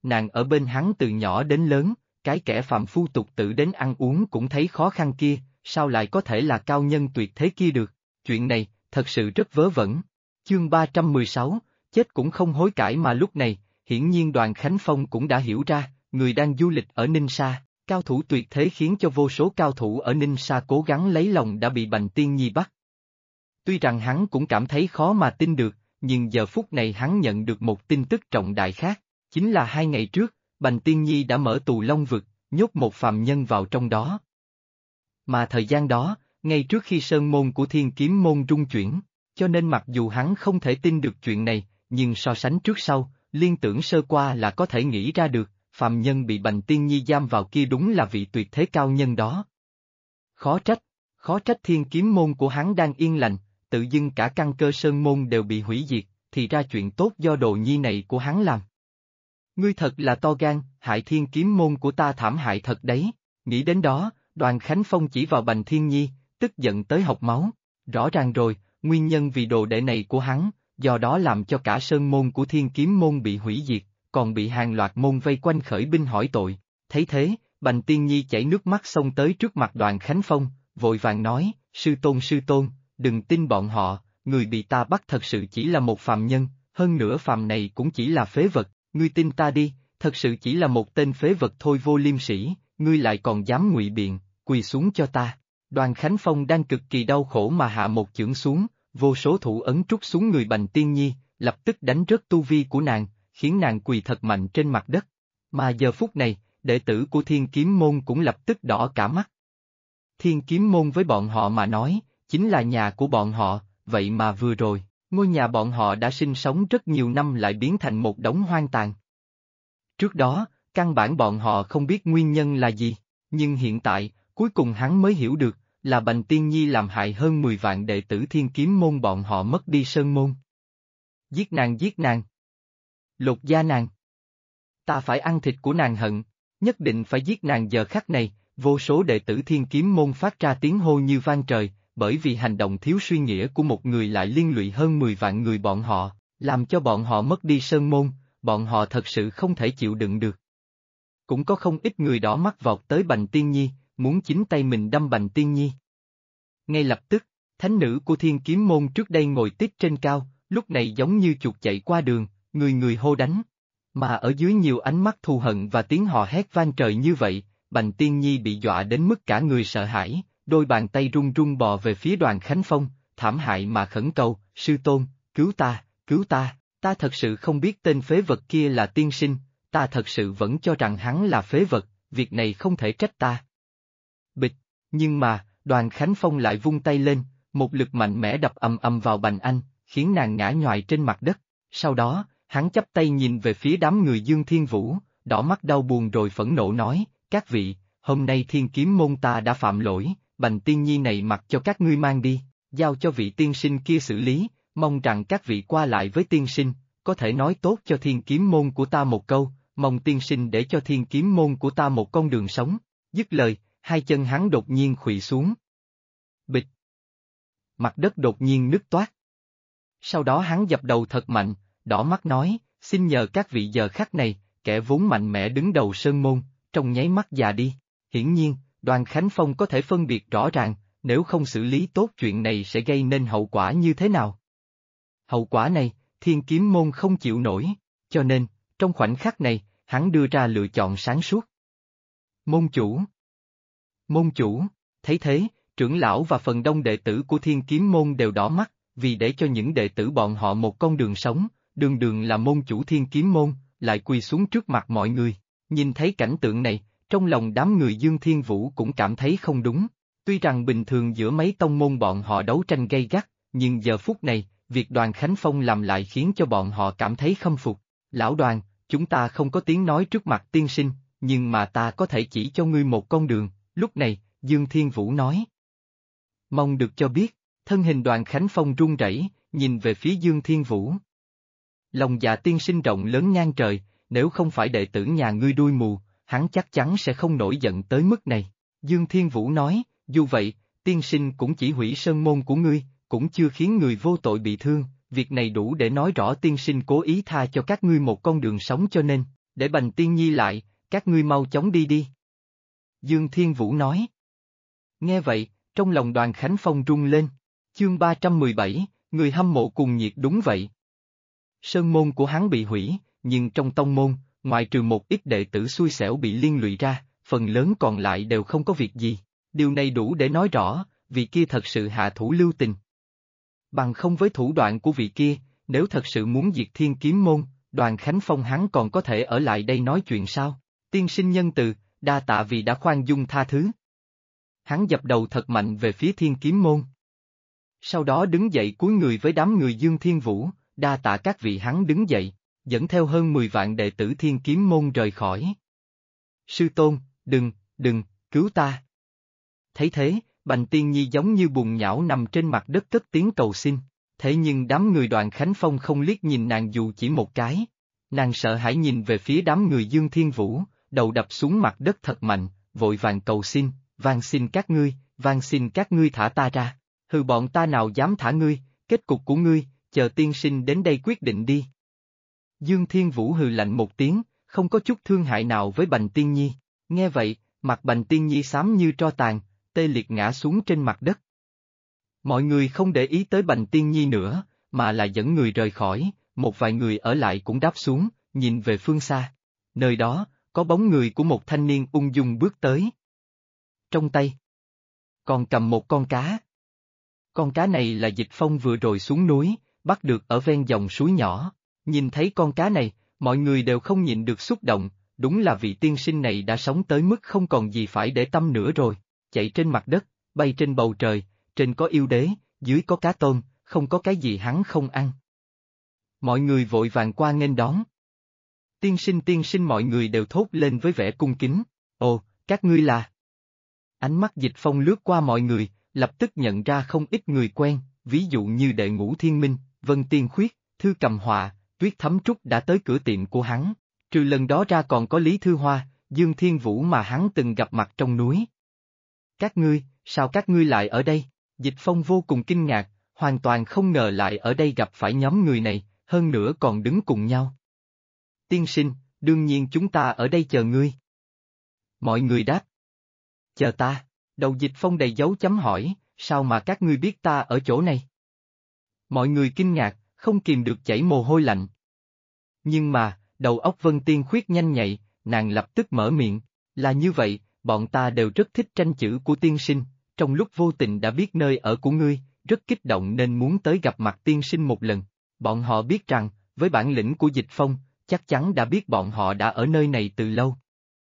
nàng ở bên hắn từ nhỏ đến lớn, cái kẻ phàm phu tục tử đến ăn uống cũng thấy khó khăn kia, sao lại có thể là cao nhân tuyệt thế kia được, chuyện này, thật sự rất vớ vẩn. Chương 316, chết cũng không hối cải mà lúc này, hiển nhiên Đoàn Khánh Phong cũng đã hiểu ra, người đang du lịch ở Ninh Sa, cao thủ tuyệt thế khiến cho vô số cao thủ ở Ninh Sa cố gắng lấy lòng đã bị Bành Tiên Nhi bắt. Tuy rằng hắn cũng cảm thấy khó mà tin được, nhưng giờ phút này hắn nhận được một tin tức trọng đại khác, chính là 2 ngày trước, Bành Tiên Nhi đã mở tù Long Vực, nhốt một phàm nhân vào trong đó. Mà thời gian đó, ngay trước khi sơn môn của Thiên Kiếm môn rung chuyển, cho nên mặc dù hắn không thể tin được chuyện này, nhưng so sánh trước sau, liên tưởng sơ qua là có thể nghĩ ra được, phàm nhân bị Bành Tiên Nhi giam vào kia đúng là vị tuyệt thế cao nhân đó. Khó trách Thiên Kiếm môn của hắn đang yên lành, tự dưng cả căn cơ sơn môn đều bị hủy diệt, thì ra chuyện tốt do đồ nhi này của hắn làm. Ngươi thật là to gan, hại Thiên Kiếm môn của ta thảm hại thật đấy, nghĩ đến đó, Đoàn Khánh Phong chỉ vào Bành Thiên Nhi, tức giận tới hộc máu, rõ ràng rồi, nguyên nhân vì đồ đệ này của hắn, do đó làm cho cả sơn môn của Thiên Kiếm môn bị hủy diệt, còn bị hàng loạt môn vây quanh khởi binh hỏi tội, thấy thế, Bành Tiên Nhi chảy nước mắt xông tới trước mặt Đoàn Khánh Phong, vội vàng nói, sư tôn, đừng tin bọn họ, người bị ta bắt thật sự chỉ là một phàm nhân, hơn nữa phàm này cũng chỉ là phế vật, ngươi tin ta đi, thật sự chỉ là một tên phế vật thôi vô liêm sỉ, ngươi lại còn dám ngụy biện, quỳ xuống cho ta. Đoàn Khánh Phong đang cực kỳ đau khổ mà hạ một chưởng xuống, vô số thủ ấn trút xuống người Bành Tiên Nhi, lập tức đánh rớt tu vi của nàng, khiến nàng quỳ thật mạnh trên mặt đất. Mà giờ phút này, đệ tử của Thiên Kiếm môn cũng lập tức đỏ cả mắt. Thiên Kiếm môn với bọn họ mà nói, chính là nhà của bọn họ, vậy mà vừa rồi, ngôi nhà bọn họ đã sinh sống rất nhiều năm lại biến thành một đống hoang tàn. Trước đó, căn bản bọn họ không biết nguyên nhân là gì, nhưng hiện tại, cuối cùng hắn mới hiểu được, là Bành Tiên Nhi làm hại hơn 10 vạn đệ tử Thiên Kiếm môn bọn họ mất đi sơn môn. Giết nàng. Lột da nàng. Ta phải ăn thịt của nàng hận, nhất định phải giết nàng giờ khắc này, vô số đệ tử Thiên Kiếm môn phát ra tiếng hô như vang trời, bởi vì hành động thiếu suy nghĩa của một người lại liên lụy hơn 10 vạn người bọn họ, làm cho bọn họ mất đi sơn môn, bọn họ thật sự không thể chịu đựng được. Cũng có không ít người đỏ mắt vọt tới Bành Tiên Nhi, muốn chính tay mình đâm Bành Tiên Nhi. Ngay lập tức, thánh nữ của Thiên Kiếm môn trước đây ngồi tít trên cao, lúc này giống như chuột chạy qua đường, người hô đánh. Mà ở dưới nhiều ánh mắt thù hận và tiếng hò hét vang trời như vậy, Bành Tiên Nhi bị dọa đến mức cả người sợ hãi, đôi bàn tay run run bò về phía Đoàn Khánh Phong, thảm hại mà khẩn cầu, sư tôn, cứu ta, ta thật sự không biết tên phế vật kia là tiên sinh, ta thật sự vẫn cho rằng hắn là phế vật, việc này không thể trách ta. Bịch, nhưng mà, Đoàn Khánh Phong lại vung tay lên, một lực mạnh mẽ đập ầm ầm vào Bành Anh, khiến nàng ngã nhoài trên mặt đất, sau đó, hắn chắp tay nhìn về phía đám người Dương Thiên Vũ, đỏ mắt đau buồn rồi phẫn nộ nói, các vị, hôm nay Thiên Kiếm môn ta đã phạm lỗi, Bành Tiên Nhi này mặc cho các ngươi mang đi, giao cho vị tiên sinh kia xử lý, mong rằng các vị qua lại với tiên sinh, có thể nói tốt cho Thiên Kiếm môn của ta một câu, mong tiên sinh để cho Thiên Kiếm môn của ta một con đường sống, dứt lời, hai chân hắn đột nhiên khuỵu xuống. Bịch! Mặt đất đột nhiên nứt toát. Sau đó hắn dập đầu thật mạnh, đỏ mắt nói, xin nhờ các vị giờ khắc này, kẻ vốn mạnh mẽ đứng đầu sơn môn, trong nháy mắt già đi. Hiển nhiên, Đoàn Khánh Phong có thể phân biệt rõ ràng, nếu không xử lý tốt chuyện này sẽ gây nên hậu quả như thế nào. Hậu quả này, Thiên Kiếm môn không chịu nổi, cho nên, trong khoảnh khắc này, hắn đưa ra lựa chọn sáng suốt. Môn chủ, thấy thế, trưởng lão và phần đông đệ tử của Thiên Kiếm môn đều đỏ mắt, vì để cho những đệ tử bọn họ một con đường sống, đường là môn chủ Thiên Kiếm môn, lại quỳ xuống trước mặt mọi người. Nhìn thấy cảnh tượng này, trong lòng đám người Dương Thiên Vũ cũng cảm thấy không đúng. Tuy rằng bình thường giữa mấy tông môn bọn họ đấu tranh gay gắt, nhưng giờ phút này, việc Đoàn Khánh Phong làm lại khiến cho bọn họ cảm thấy khâm phục. Lão Đoàn, chúng ta không có tiếng nói trước mặt tiên sinh, nhưng mà ta có thể chỉ cho ngươi một con đường, lúc này, Dương Thiên Vũ nói. Mong được cho biết, thân hình Đoàn Khánh Phong run rẩy, nhìn về phía Dương Thiên Vũ. Lòng dạ tiên sinh rộng lớn ngang trời, nếu không phải đệ tử nhà ngươi đuôi mù, hắn chắc chắn sẽ không nổi giận tới mức này. Dương Thiên Vũ nói, dù vậy, tiên sinh cũng chỉ hủy sơn môn của ngươi, cũng chưa khiến người vô tội bị thương, việc này đủ để nói rõ tiên sinh cố ý tha cho các ngươi một con đường sống cho nên, Để Bành Tiên Nhi lại, các ngươi mau chóng đi đi. Dương Thiên Vũ nói. Nghe vậy, trong lòng Đoàn Khánh Phong rung lên. Chương 317, người hâm mộ cùng nhiệt đúng vậy. Sơn môn của hắn bị hủy, nhưng trong tông môn, ngoại trừ một ít đệ tử xui xẻo bị liên lụy ra, phần lớn còn lại đều không có việc gì. Điều này đủ để nói rõ, vị kia thật sự hạ thủ lưu tình. Bằng không với thủ đoạn của vị kia, nếu thật sự muốn diệt Thiên Kiếm môn, Đoàn Khánh Phong hắn còn có thể ở lại đây nói chuyện sao? Tiên sinh nhân từ, đa tạ vì đã khoan dung tha thứ. Hắn dập đầu thật mạnh về phía Thiên Kiếm môn. Sau đó đứng dậy cúi người với đám người Dương Thiên Vũ, đa tạ các vị. Hắn đứng dậy, dẫn theo hơn 10 vạn đệ tử Thiên Kiếm môn rời khỏi. Sư tôn, đừng, cứu ta. Thấy thế, Bành Tiên Nhi giống như bùn nhão nằm trên mặt đất cất tiếng cầu xin, thế nhưng đám người Đoàn Khánh Phong không liếc nhìn nàng dù chỉ một cái. Nàng sợ hãi nhìn về phía đám người Dương Thiên Vũ, đầu đập xuống mặt đất thật mạnh, vội vàng cầu xin, van xin các ngươi thả ta ra. Hừ, bọn ta nào dám thả ngươi, kết cục của ngươi, chờ tiên sinh đến đây quyết định đi. Dương Thiên Vũ hừ lạnh một tiếng, không có chút thương hại nào với Bành Tiên Nhi. Nghe vậy, mặt Bành Tiên Nhi xám như tro tàn, tê liệt ngã xuống trên mặt đất. Mọi người không để ý tới Bành Tiên Nhi nữa, mà là dẫn người rời khỏi, một vài người ở lại cũng đáp xuống, nhìn về phương xa. Nơi đó, có bóng người của một thanh niên ung dung bước tới. Trong tay, còn cầm một con cá. Con cá này là Dịch Phong vừa rồi xuống núi, bắt được ở ven dòng suối nhỏ. Nhìn thấy con cá này, mọi người đều không nhịn được xúc động, đúng là vị tiên sinh này đã sống tới mức không còn gì phải để tâm nữa rồi. Chạy trên mặt đất, bay trên bầu trời, trên có yêu đế, dưới có cá tôm, không có cái gì hắn không ăn. Mọi người vội vàng qua nghênh đón. Tiên sinh mọi người đều thốt lên với vẻ cung kính. Ồ, các ngươi là... Ánh mắt Dịch Phong lướt qua mọi người, lập tức nhận ra không ít người quen, ví dụ như Đệ Ngũ Thiên Minh, Vân Tiên Khuyết, Thư Cầm Họa, Tuyết Thấm Trúc đã tới cửa tiệm của hắn. Trừ lần đó ra còn có Lý Thư Hoa, Dương Thiên Vũ mà hắn từng gặp mặt trong núi. Sao các ngươi lại ở đây? Dịch Phong vô cùng kinh ngạc, hoàn toàn không ngờ lại ở đây gặp phải nhóm người này, hơn nữa còn đứng cùng nhau. Tiên sinh, đương nhiên chúng ta ở đây chờ ngươi. Mọi người đáp. Chờ ta, đầu Dịch Phong đầy dấu chấm hỏi, sao mà các ngươi biết ta ở chỗ này? Mọi người kinh ngạc, không kìm được chảy mồ hôi lạnh. Nhưng mà, đầu óc Vân Tiên Khuyết nhanh nhạy, nàng lập tức mở miệng, là như vậy, bọn ta đều rất thích tranh chữ của tiên sinh, trong lúc vô tình đã biết nơi ở của ngươi, rất kích động nên muốn tới gặp mặt tiên sinh một lần. Bọn họ biết rằng, với bản lĩnh của Dịch Phong, chắc chắn đã biết bọn họ đã ở nơi này từ lâu.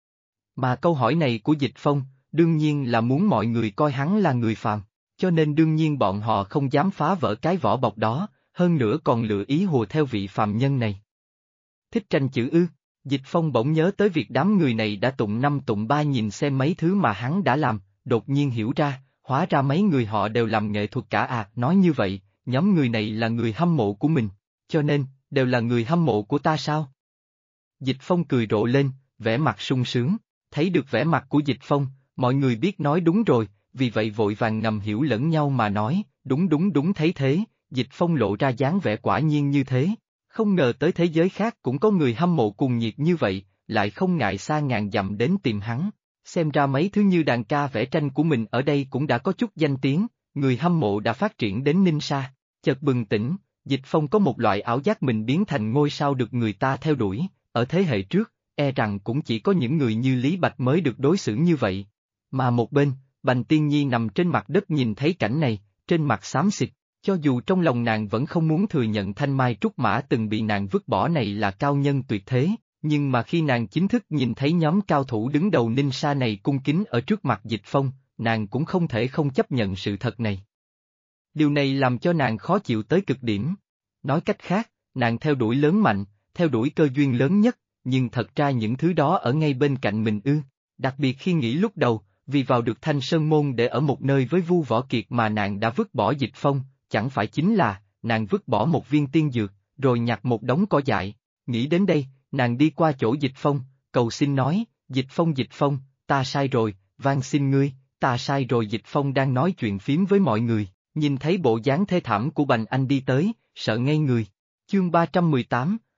Mà câu hỏi này của Dịch Phong, đương nhiên là muốn mọi người coi hắn là người phàm, cho nên đương nhiên bọn họ không dám phá vỡ cái vỏ bọc đó, hơn nữa còn lựa ý hùa theo vị phàm nhân này. Thích tranh chữ ư? Dịch Phong bỗng nhớ tới việc đám người này đã tụng năm tụng ba nhìn xem mấy thứ mà hắn đã làm, đột nhiên hiểu ra, hóa ra mấy người họ đều làm nghệ thuật cả à. Nói như vậy, nhóm người này là người hâm mộ của mình, cho nên, đều là người hâm mộ của ta sao? Dịch Phong cười rộ lên, vẻ mặt sung sướng, thấy được vẻ mặt của Dịch Phong, mọi người biết nói đúng rồi, vì vậy vội vàng ngầm hiểu lẫn nhau mà nói, đúng thấy thế, Dịch Phong lộ ra dáng vẻ quả nhiên như thế. Không ngờ tới thế giới khác cũng có người hâm mộ cuồng nhiệt như vậy, lại không ngại xa ngàn dặm đến tìm hắn. Xem ra mấy thứ như đàn ca vẽ tranh của mình ở đây cũng đã có chút danh tiếng, người hâm mộ đã phát triển đến Ninh Sa. Chợt bừng tỉnh, Dịch Phong có một loại ảo giác mình biến thành ngôi sao được người ta theo đuổi, ở thế hệ trước, e rằng cũng chỉ có những người như Lý Bạch mới được đối xử như vậy. Mà một bên, Bành Tiên Nhi nằm trên mặt đất nhìn thấy cảnh này, trên mặt xám xịt. Cho dù trong lòng nàng vẫn không muốn thừa nhận Thanh Mai Trúc Mã từng bị nàng vứt bỏ này là cao nhân tuyệt thế, nhưng mà khi nàng chính thức nhìn thấy nhóm cao thủ đứng đầu Ninh Sa này cung kính ở trước mặt Dịch Phong, nàng cũng không thể không chấp nhận sự thật này. Điều này làm cho nàng khó chịu tới cực điểm. Nói cách khác, nàng theo đuổi lớn mạnh, theo đuổi cơ duyên lớn nhất, nhưng thật ra những thứ đó ở ngay bên cạnh mình ư. Đặc biệt khi nghĩ lúc đầu, vì vào được Thanh Sơn Môn để ở một nơi với Vu Võ Kiệt mà nàng đã vứt bỏ Dịch Phong. Chẳng phải chính là, nàng vứt bỏ một viên tiên dược, rồi nhặt một đống cỏ dại. Nghĩ đến đây, nàng đi qua chỗ Dịch Phong, cầu xin nói, Dịch Phong, ta sai rồi, van xin ngươi, ta sai rồi. Dịch Phong đang nói chuyện phím với mọi người, nhìn thấy bộ dáng thê thảm của Bành Anh đi tới, sợ ngây người. Chương 318,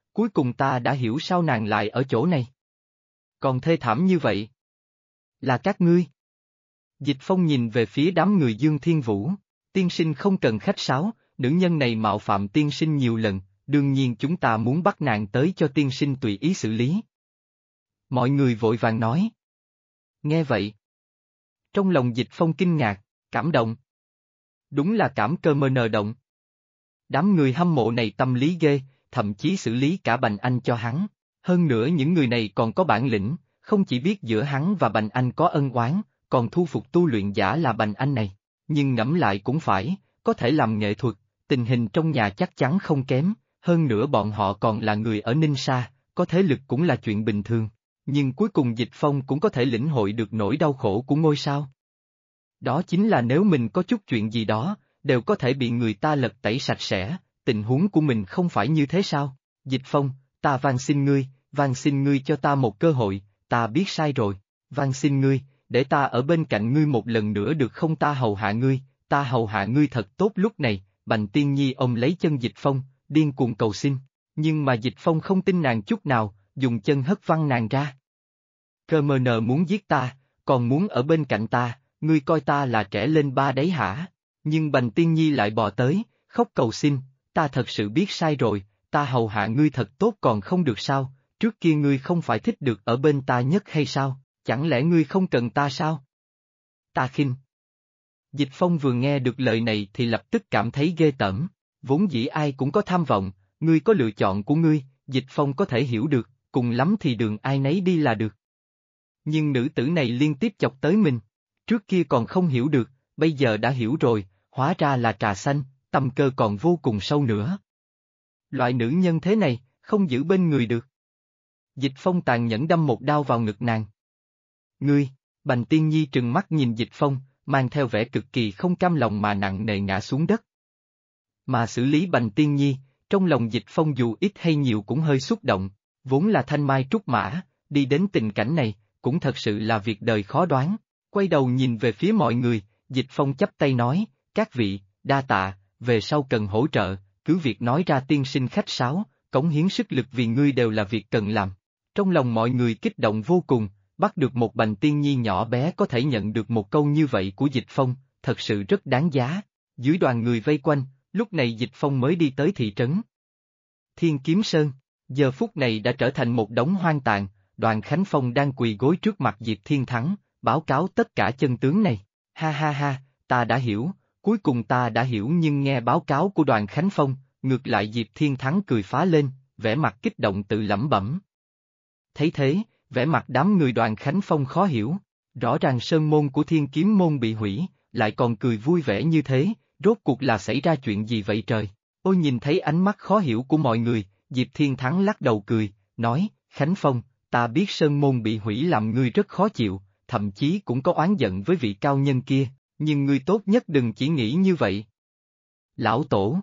Cuối cùng ta đã hiểu sao nàng lại ở chỗ này. Còn thê thảm như vậy. Là các ngươi. Dịch Phong nhìn về phía đám người Dương Thiên Vũ, tiên sinh không cần khách sáo, nữ nhân này mạo phạm tiên sinh nhiều lần, đương nhiên chúng ta muốn bắt nàng tới cho tiên sinh tùy ý xử lý. Mọi người vội vàng nói. Nghe vậy. Trong lòng Dịch Phong kinh ngạc, cảm động. Đúng là cảm cơ mơ nờ động. Đám người hâm mộ này tâm lý ghê, thậm chí xử lý cả Bành Anh cho hắn. Hơn nữa những người này còn có bản lĩnh, không chỉ biết giữa hắn và Bành Anh có ân oán, còn thu phục tu luyện giả là Bành Anh này. Nhưng ngẫm lại cũng phải, có thể làm nghệ thuật, tình hình trong nhà chắc chắn không kém, hơn nữa bọn họ còn là người ở Ninh Sa, có thế lực cũng là chuyện bình thường. Nhưng cuối cùng Dịch Phong cũng có thể lĩnh hội được nỗi đau khổ của ngôi sao. Đó chính là nếu mình có chút chuyện gì đó, đều có thể bị người ta lật tẩy sạch sẽ, tình huống của mình không phải như thế sao? Dịch Phong, ta van xin ngươi cho ta một cơ hội, ta biết sai rồi, van xin ngươi, để ta ở bên cạnh ngươi một lần nữa được không, ta hầu hạ ngươi thật tốt. Lúc này, Bành Tiên Nhi ôm lấy chân Dịch Phong, điên cuồng cầu xin, nhưng mà Dịch Phong không tin nàng chút nào, dùng chân hất văng nàng ra. Cơ mờ nờ muốn giết ta, còn muốn ở bên cạnh ta, ngươi coi ta là trẻ lên ba đấy hả? Nhưng Bành Tiên Nhi lại bò tới, khóc cầu xin, ta thật sự biết sai rồi, ta hầu hạ ngươi thật tốt còn không được sao, trước kia ngươi không phải thích được ở bên ta nhất hay sao, chẳng lẽ ngươi không cần ta sao? Ta khinh. Dịch Phong vừa nghe được lời này thì lập tức cảm thấy ghê tởm, vốn dĩ ai cũng có tham vọng, ngươi có lựa chọn của ngươi, Dịch Phong có thể hiểu được, cùng lắm thì đường ai nấy đi là được. Nhưng nữ tử này liên tiếp chọc tới mình, trước kia còn không hiểu được, bây giờ đã hiểu rồi, hóa ra là trà xanh, tâm cơ còn vô cùng sâu nữa. Loại nữ nhân thế này, không giữ bên người được. Dịch Phong tàn nhẫn đâm một đao vào ngực nàng. Ngươi, Bành Tiên Nhi trừng mắt nhìn Dịch Phong, mang theo vẻ cực kỳ không cam lòng mà nặng nề ngã xuống đất. Mà xử lý Bành Tiên Nhi, trong lòng Dịch Phong dù ít hay nhiều cũng hơi xúc động, vốn là thanh mai trúc mã, đi đến tình cảnh này, cũng thật sự là việc đời khó đoán. Quay đầu nhìn về phía mọi người, Dịch Phong chắp tay nói, các vị, đa tạ, về sau cần hỗ trợ, cứ việc nói ra, tiên sinh khách sáo, cống hiến sức lực vì ngươi đều là việc cần làm. Trong lòng mọi người kích động vô cùng, bắt được một Bành Tiên Nhi nhỏ bé có thể nhận được một câu như vậy của Dịch Phong, thật sự rất đáng giá. Dưới đoàn người vây quanh, lúc này Dịch Phong mới đi tới thị trấn Thiên Kiếm Sơn, giờ phút này đã trở thành một đống hoang tàn, Đoàn Khánh Phong đang quỳ gối trước mặt Diệp Thiên Thắng, báo cáo tất cả chân tướng này. Ha ha ha, ta đã hiểu, cuối cùng ta đã hiểu. Nhưng nghe báo cáo của Đoàn Khánh Phong, ngược lại Diệp Thiên Thắng cười phá lên, vẻ mặt kích động tự lẩm bẩm. Thấy thế, vẻ mặt đám người Đoàn Khánh Phong khó hiểu, rõ ràng sơn môn của Thiên Kiếm môn bị hủy, lại còn cười vui vẻ như thế, rốt cuộc là xảy ra chuyện gì vậy trời? Ôi, nhìn thấy ánh mắt khó hiểu của mọi người, Diệp Thiên Thắng lắc đầu cười, nói, Khánh Phong, ta biết sơn môn bị hủy làm ngươi rất khó chịu, thậm chí cũng có oán giận với vị cao nhân kia, nhưng ngươi tốt nhất đừng chỉ nghĩ như vậy. Lão Tổ,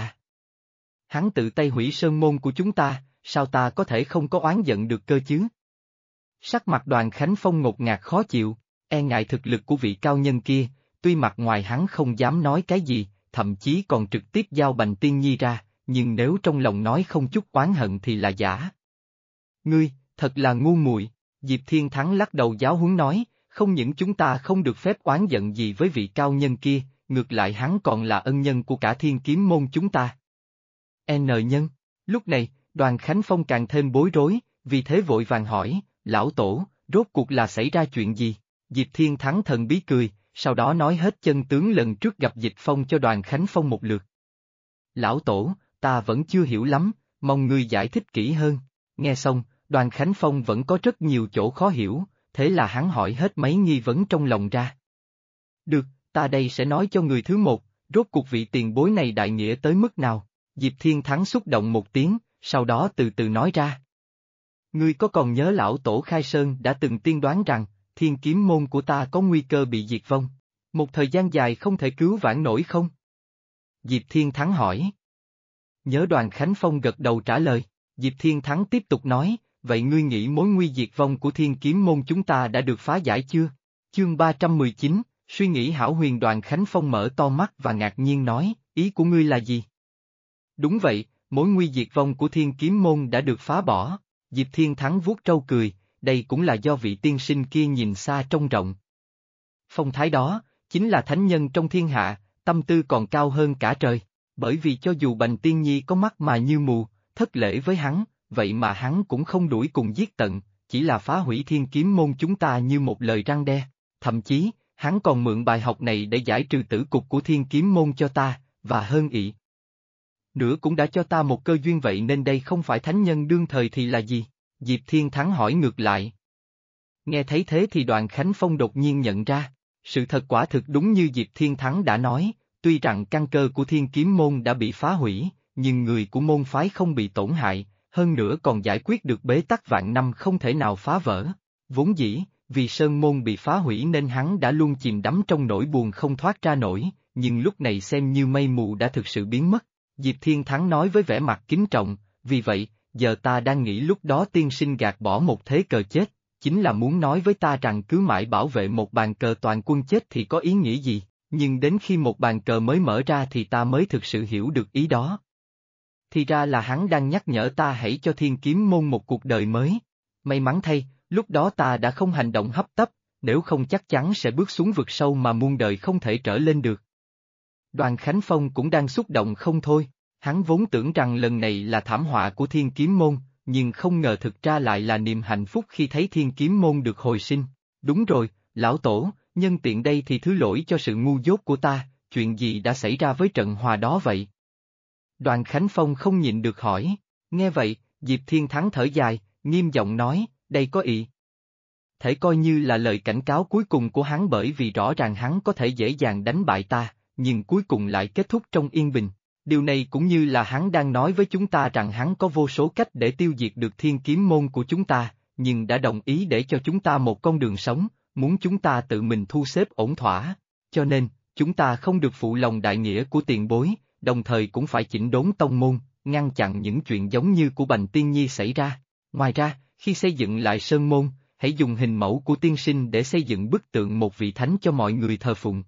hắn tự tay hủy sơn môn của chúng ta, sao ta có thể không có oán giận được cơ chứ? Sắc mặt Đoàn Khánh Phong ngột ngạt khó chịu, e ngại thực lực của vị cao nhân kia, tuy mặt ngoài hắn không dám nói cái gì, thậm chí còn trực tiếp giao Bành Tiên Nhi ra, nhưng nếu trong lòng nói không chút oán hận thì là giả. Ngươi, thật là ngu muội. Diệp Thiên Thắng lắc đầu giáo huấn nói, không những chúng ta không được phép oán giận gì với vị cao nhân kia, ngược lại hắn còn là ân nhân của cả Thiên Kiếm môn chúng ta. N nhân, lúc này, Đoàn Khánh Phong càng thêm bối rối, vì thế vội vàng hỏi, Lão Tổ, rốt cuộc là xảy ra chuyện gì? Diệp Thiên Thắng thần bí cười, sau đó nói hết chân tướng lần trước gặp Dịch Phong cho Đoàn Khánh Phong một lượt. Lão Tổ, ta vẫn chưa hiểu lắm, mong ngươi giải thích kỹ hơn. Nghe xong, Đoàn Khánh Phong vẫn có rất nhiều chỗ khó hiểu, thế là hắn hỏi hết mấy nghi vấn trong lòng ra. Được, ta đây sẽ nói cho người thứ một, rốt cuộc vị tiền bối này đại nghĩa tới mức nào? Diệp Thiên Thắng xúc động một tiếng, sau đó từ từ nói ra. Ngươi có còn nhớ Lão Tổ Khai Sơn đã từng tiên đoán rằng, Thiên Kiếm môn của ta có nguy cơ bị diệt vong, một thời gian dài không thể cứu vãn nổi không? Diệp Thiên Thắng hỏi. Nhớ. Đoàn Khánh Phong gật đầu trả lời, Diệp Thiên Thắng tiếp tục nói, vậy ngươi nghĩ mối nguy diệt vong của Thiên Kiếm môn chúng ta đã được phá giải chưa? Chương 319, suy nghĩ hão huyền. Đoàn Khánh Phong mở to mắt và ngạc nhiên nói, ý của ngươi là gì? Đúng vậy, mối nguy diệt vong của Thiên Kiếm Môn đã được phá bỏ. Diệp Thiên Thắng vuốt râu cười, đây cũng là do vị tiên sinh kia nhìn xa trông rộng. Phong thái đó, chính là thánh nhân trong thiên hạ, tâm tư còn cao hơn cả trời, bởi vì cho dù Bành Tiên Nhi có mắt mà như mù, thất lễ với hắn, vậy mà hắn cũng không đuổi cùng giết tận, chỉ là phá hủy Thiên Kiếm Môn chúng ta như một lời răn đe, thậm chí, hắn còn mượn bài học này để giải trừ tử cục của Thiên Kiếm Môn cho ta, và hơn ị. Nữa cũng đã cho ta một cơ duyên, vậy nên đây không phải thánh nhân đương thời thì là gì? Diệp Thiên Thắng hỏi ngược lại. Nghe thấy thế thì Đoàn Khánh Phong đột nhiên nhận ra, sự thật quả thực đúng như Diệp Thiên Thắng đã nói, tuy rằng căn cơ của Thiên Kiếm Môn đã bị phá hủy, nhưng người của môn phái không bị tổn hại, hơn nữa còn giải quyết được bế tắc vạn năm không thể nào phá vỡ. Vốn dĩ, vì Sơn Môn bị phá hủy nên hắn đã luôn chìm đắm trong nỗi buồn không thoát ra nổi, nhưng lúc này xem như mây mù đã thực sự biến mất. Diệp Thiên Thắng nói với vẻ mặt kính trọng, vì vậy, giờ ta đang nghĩ lúc đó tiên sinh gạt bỏ một thế cờ chết, chính là muốn nói với ta rằng cứ mãi bảo vệ một bàn cờ toàn quân chết thì có ý nghĩa gì, nhưng đến khi một bàn cờ mới mở ra thì ta mới thực sự hiểu được ý đó. Thì ra là hắn đang nhắc nhở ta hãy cho Thiên Kiếm Môn một cuộc đời mới. May mắn thay, lúc đó ta đã không hành động hấp tấp, nếu không chắc chắn sẽ bước xuống vực sâu mà muôn đời không thể trở lên được. Đoàn Khánh Phong cũng đang xúc động không thôi, hắn vốn tưởng rằng lần này là thảm họa của Thiên Kiếm Môn, nhưng không ngờ thực ra lại là niềm hạnh phúc khi thấy Thiên Kiếm Môn được hồi sinh. Đúng rồi, lão tổ, nhân tiện đây thì thứ lỗi cho sự ngu dốt của ta, chuyện gì đã xảy ra với trận hòa đó vậy? Đoàn Khánh Phong không nhịn được hỏi, nghe vậy, Diệp Thiên Thắng thở dài, nghiêm giọng nói, đây có ý. Thể coi như là lời cảnh cáo cuối cùng của hắn, bởi vì rõ ràng hắn có thể dễ dàng đánh bại ta, nhưng cuối cùng lại kết thúc trong yên bình. Điều này cũng như là hắn đang nói với chúng ta rằng hắn có vô số cách để tiêu diệt được Thiên Kiếm Môn của chúng ta, nhưng đã đồng ý để cho chúng ta một con đường sống, muốn chúng ta tự mình thu xếp ổn thỏa. Cho nên, chúng ta không được phụ lòng đại nghĩa của tiền bối, đồng thời cũng phải chỉnh đốn tông môn, ngăn chặn những chuyện giống như của Bành Tiên Nhi xảy ra. Ngoài ra, khi xây dựng lại Sơn Môn, hãy dùng hình mẫu của tiên sinh để xây dựng bức tượng một vị thánh cho mọi người thờ phụng.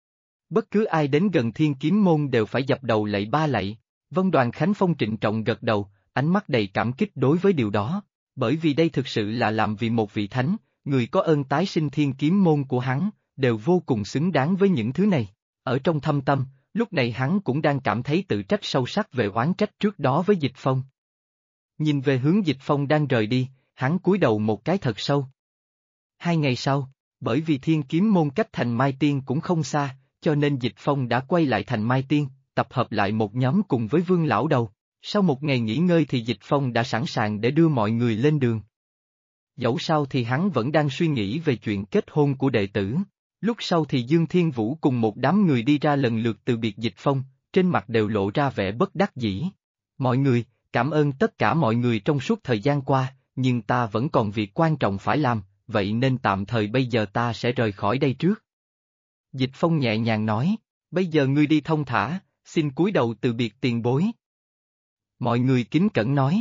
Bất cứ ai đến gần Thiên Kiếm Môn đều phải dập đầu lạy ba lạy. Vân. Đoàn Khánh Phong trịnh trọng gật đầu, ánh mắt đầy cảm kích đối với điều đó, bởi vì đây thực sự là làm vì một vị thánh, người có ơn tái sinh Thiên Kiếm Môn của hắn, đều vô cùng xứng đáng với những thứ này. Ở trong thâm tâm, lúc này hắn cũng đang cảm thấy tự trách sâu sắc về oán trách trước đó với Dịch Phong. Nhìn về hướng Dịch Phong đang rời đi, hắn cúi đầu một cái thật sâu. 2 ngày sau, bởi vì Thiên Kiếm Môn cách thành Mai Tiên cũng không xa, cho nên Dịch Phong đã quay lại thành Mai Tiên, tập hợp lại một nhóm cùng với Vương Lão Đầu. Sau một ngày nghỉ ngơi thì Dịch Phong đã sẵn sàng để đưa mọi người lên đường. Dẫu sao thì hắn vẫn đang suy nghĩ về chuyện kết hôn của đệ tử. Lúc sau thì Dương Thiên Vũ cùng một đám người đi ra lần lượt từ biệt Dịch Phong, trên mặt đều lộ ra vẻ bất đắc dĩ. Mọi người, cảm ơn tất cả mọi người trong suốt thời gian qua, nhưng ta vẫn còn việc quan trọng phải làm, vậy nên tạm thời bây giờ ta sẽ rời khỏi đây trước. Dịch Phong nhẹ nhàng nói, bây giờ ngươi đi thông thả, xin cúi đầu từ biệt tiền bối. Mọi người kính cẩn nói.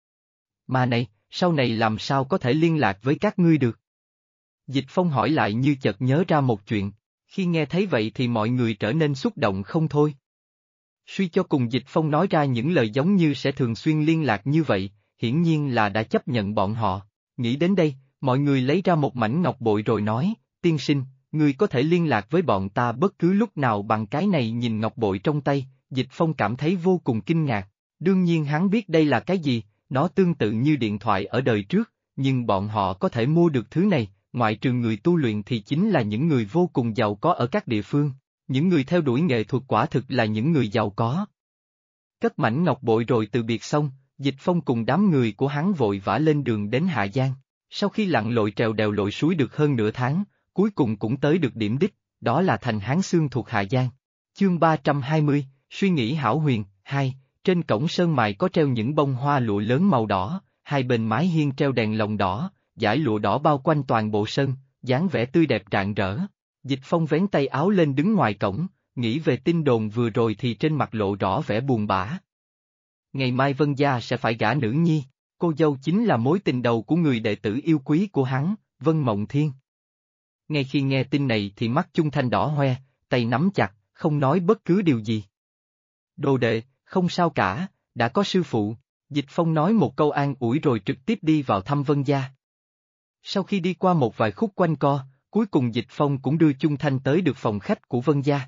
Mà này, sau này làm sao có thể liên lạc với các ngươi được? Dịch Phong hỏi lại như chợt nhớ ra một chuyện, khi nghe thấy vậy thì mọi người trở nên xúc động không thôi. Suy cho cùng Dịch Phong nói ra những lời giống như sẽ thường xuyên liên lạc như vậy, hiển nhiên là đã chấp nhận bọn họ. Nghĩ đến đây, mọi người lấy ra một mảnh ngọc bội rồi nói, tiên sinh, ngươi có thể liên lạc với bọn ta bất cứ lúc nào bằng cái này. Nhìn ngọc bội trong tay, Dịch Phong cảm thấy vô cùng kinh ngạc, đương nhiên hắn biết đây là cái gì, nó tương tự như điện thoại ở đời trước, nhưng bọn họ có thể mua được thứ này, ngoại trừ người tu luyện thì chính là những người vô cùng giàu có ở các địa phương, những người theo đuổi nghệ thuật quả thực là những người giàu có. Cất mảnh ngọc bội rồi từ biệt xong, Dịch Phong cùng đám người của hắn vội vã lên đường đến Hạ Giang. Sau khi lặn lội trèo đèo lội suối được hơn nửa tháng, cuối cùng cũng tới được điểm đích, đó là thành Hán Xương thuộc Hà Giang. Chương 320, suy nghĩ hão huyền, 2, trên cổng sơn mài có treo những bông hoa lụa lớn màu đỏ, hai bên mái hiên treo đèn lồng đỏ, dải lụa đỏ bao quanh toàn bộ sân, dáng vẻ tươi đẹp rạng rỡ. Dịch Phong vén tay áo lên đứng ngoài cổng, nghĩ về tin đồn vừa rồi thì trên mặt lộ rõ vẻ buồn bã. Ngày mai Vân Gia sẽ phải gả nữ nhi, cô dâu chính là mối tình đầu của người đệ tử yêu quý của hắn, Vân Mộng Thiên. Ngay khi nghe tin này thì mắt Chung Thanh đỏ hoe, tay nắm chặt, không nói bất cứ điều gì. Đồ đệ, không sao cả, đã có sư phụ. Dịch Phong nói một câu an ủi rồi trực tiếp đi vào thăm Vân gia. Sau khi đi qua một vài khúc quanh co, cuối cùng Dịch Phong cũng đưa Chung Thanh tới được phòng khách của Vân gia.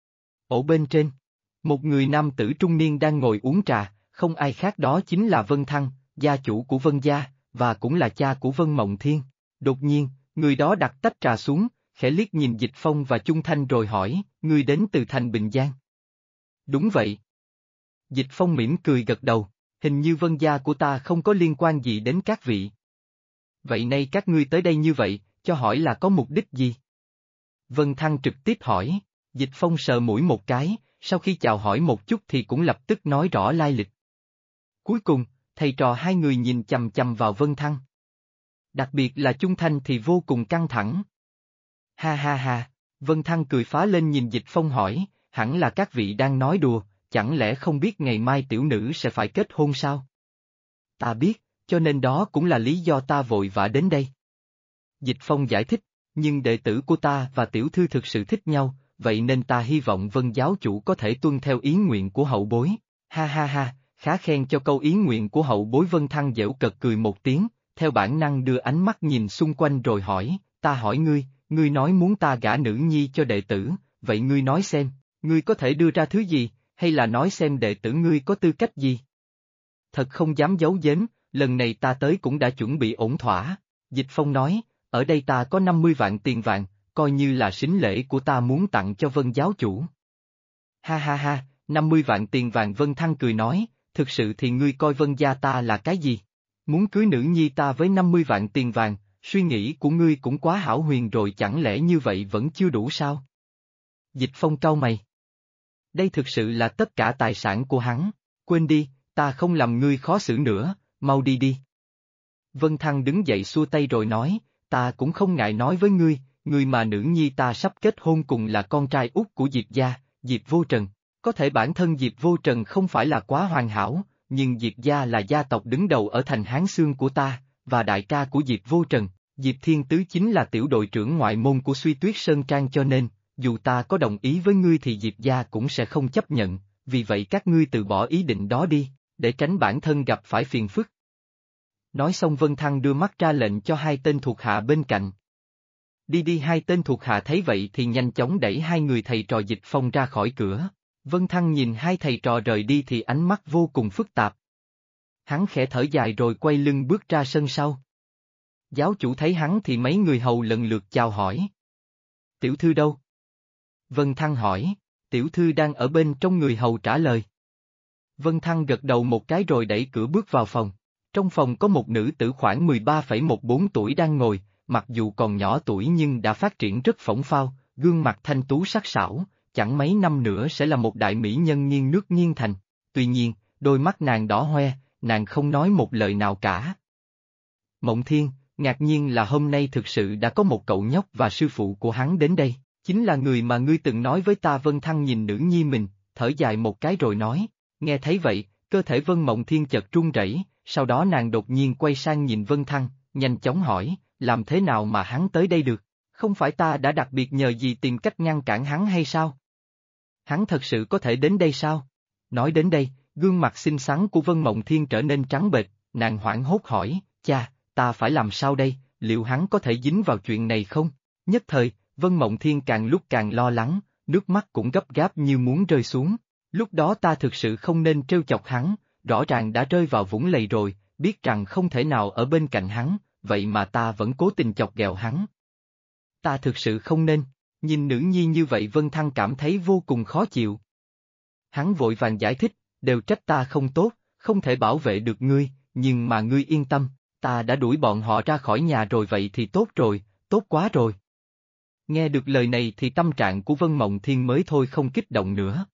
Ở bên trên, một người nam tử trung niên đang ngồi uống trà, không ai khác đó chính là Vân Thăng, gia chủ của Vân gia, và cũng là cha của Vân Mộng Thiên. Đột nhiên, người đó đặt tách trà xuống, khẽ liếc nhìn Dịch Phong và Chung Thanh rồi hỏi, ngươi đến từ thành Bình Giang. Đúng vậy. Dịch Phong mỉm cười gật đầu, hình như Vân gia của ta không có liên quan gì đến các vị. Vậy nay các ngươi tới đây như vậy, cho hỏi là có mục đích gì? Vân Thăng trực tiếp hỏi, Dịch Phong sờ mũi một cái, sau khi chào hỏi một chút thì cũng lập tức nói rõ lai lịch. Cuối cùng, thầy trò hai người nhìn chằm chằm vào Vân Thăng. Đặc biệt là Chung Thanh thì vô cùng căng thẳng. Ha ha ha, Vân Thăng cười phá lên nhìn Dịch Phong hỏi, hẳn là các vị đang nói đùa, chẳng lẽ không biết ngày mai tiểu nữ sẽ phải kết hôn sao? Ta biết, cho nên đó cũng là lý do ta vội vã đến đây. Dịch Phong giải thích, nhưng đệ tử của ta và tiểu thư thực sự thích nhau, vậy nên ta hy vọng Vân giáo chủ có thể tuân theo ý nguyện của hậu bối. Ha ha ha, khá khen cho câu ý nguyện của hậu bối. Vân Thăng giễu cợt cười một tiếng, theo bản năng đưa ánh mắt nhìn xung quanh rồi hỏi, ta hỏi ngươi nói muốn ta gả nữ nhi cho đệ tử, vậy ngươi nói xem, ngươi có thể đưa ra thứ gì, hay là nói xem đệ tử ngươi có tư cách gì? Thật không dám giấu giếm, lần này ta tới cũng đã chuẩn bị ổn thỏa. Dịch Phong nói, ở đây ta có 50 vạn tiền vàng, coi như là sính lễ của ta muốn tặng cho Vân giáo chủ. Ha ha ha, 50 vạn tiền vàng. Vân Thăng cười nói, thực sự thì ngươi coi Vân gia ta là cái gì? Muốn cưới nữ nhi ta với 50 vạn tiền vàng, suy nghĩ của ngươi cũng quá hão huyền rồi, chẳng lẽ như vậy vẫn chưa đủ sao? Dịch Phong cau mày. Đây thực sự là tất cả tài sản của hắn, quên đi, ta không làm ngươi khó xử nữa, mau đi đi. Vân Thăng đứng dậy xua tay rồi nói, ta cũng không ngại nói với ngươi, người mà nữ nhi ta sắp kết hôn cùng là con trai út của Diệp gia, Diệp Vô Trần. Có thể bản thân Diệp Vô Trần không phải là quá hoàn hảo, nhưng Diệp gia là gia tộc đứng đầu ở thành Hán Xương của ta, và đại ca của Diệp Vô Trần, Diệp Thiên Tứ chính là tiểu đội trưởng ngoại môn của Suy Tuyết Sơn Trang, cho nên, dù ta có đồng ý với ngươi thì Diệp gia cũng sẽ không chấp nhận, vì vậy các ngươi từ bỏ ý định đó đi, để tránh bản thân gặp phải phiền phức. Nói xong Vân Thăng đưa mắt ra lệnh cho hai tên thuộc hạ bên cạnh. Đi đi. Hai tên thuộc hạ thấy vậy thì nhanh chóng đẩy hai người thầy trò Dịch Phong ra khỏi cửa. Vân Thăng nhìn hai thầy trò rời đi thì ánh mắt vô cùng phức tạp. Hắn khẽ thở dài rồi quay lưng bước ra sân sau. Giáo chủ thấy hắn thì mấy người hầu lần lượt chào hỏi. Tiểu thư đâu? Vân Thăng hỏi, tiểu thư đang ở bên trong. Người hầu trả lời. Vân Thăng gật đầu một cái rồi đẩy cửa bước vào phòng. Trong phòng có một nữ tử khoảng 13,14 tuổi đang ngồi, mặc dù còn nhỏ tuổi nhưng đã phát triển rất phóng phao, gương mặt thanh tú sắc sảo, chẳng mấy năm nữa sẽ là một đại mỹ nhân nghiêng nước nghiêng thành. Tuy nhiên, đôi mắt nàng đỏ hoe, nàng không nói một lời nào cả. Mộng Thiên, ngạc nhiên là hôm nay thực sự đã có một cậu nhóc và sư phụ của hắn đến đây, chính là người mà ngươi từng nói với ta. Vân Thăng nhìn nữ nhi mình, thở dài một cái rồi nói, nghe thấy vậy, cơ thể Vân Mộng Thiên chợt run rẩy, sau đó nàng đột nhiên quay sang nhìn Vân Thăng, nhanh chóng hỏi, làm thế nào mà hắn tới đây được? Không phải ta đã đặc biệt nhờ gì tìm cách ngăn cản hắn hay sao? Hắn thật sự có thể đến đây sao? Nói đến đây, gương mặt xinh xắn của Vân Mộng Thiên trở nên trắng bệch, nàng hoảng hốt hỏi, cha, ta phải làm sao đây, liệu hắn có thể dính vào chuyện này không? Nhất thời, Vân Mộng Thiên càng lúc càng lo lắng, nước mắt cũng gấp gáp như muốn rơi xuống. Lúc đó ta thực sự không nên trêu chọc hắn, rõ ràng đã rơi vào vũng lầy rồi, biết rằng không thể nào ở bên cạnh hắn, vậy mà ta vẫn cố tình chọc ghẹo hắn. Ta thực sự không nên. Nhìn nữ nhi như vậy Vân Thăng cảm thấy vô cùng khó chịu. Hắn vội vàng giải thích, đều trách ta không tốt, không thể bảo vệ được ngươi, nhưng mà ngươi yên tâm, ta đã đuổi bọn họ ra khỏi nhà rồi. Vậy thì tốt rồi, tốt quá rồi. Nghe được lời này thì tâm trạng của Vân Mộng Thiên mới thôi không kích động nữa.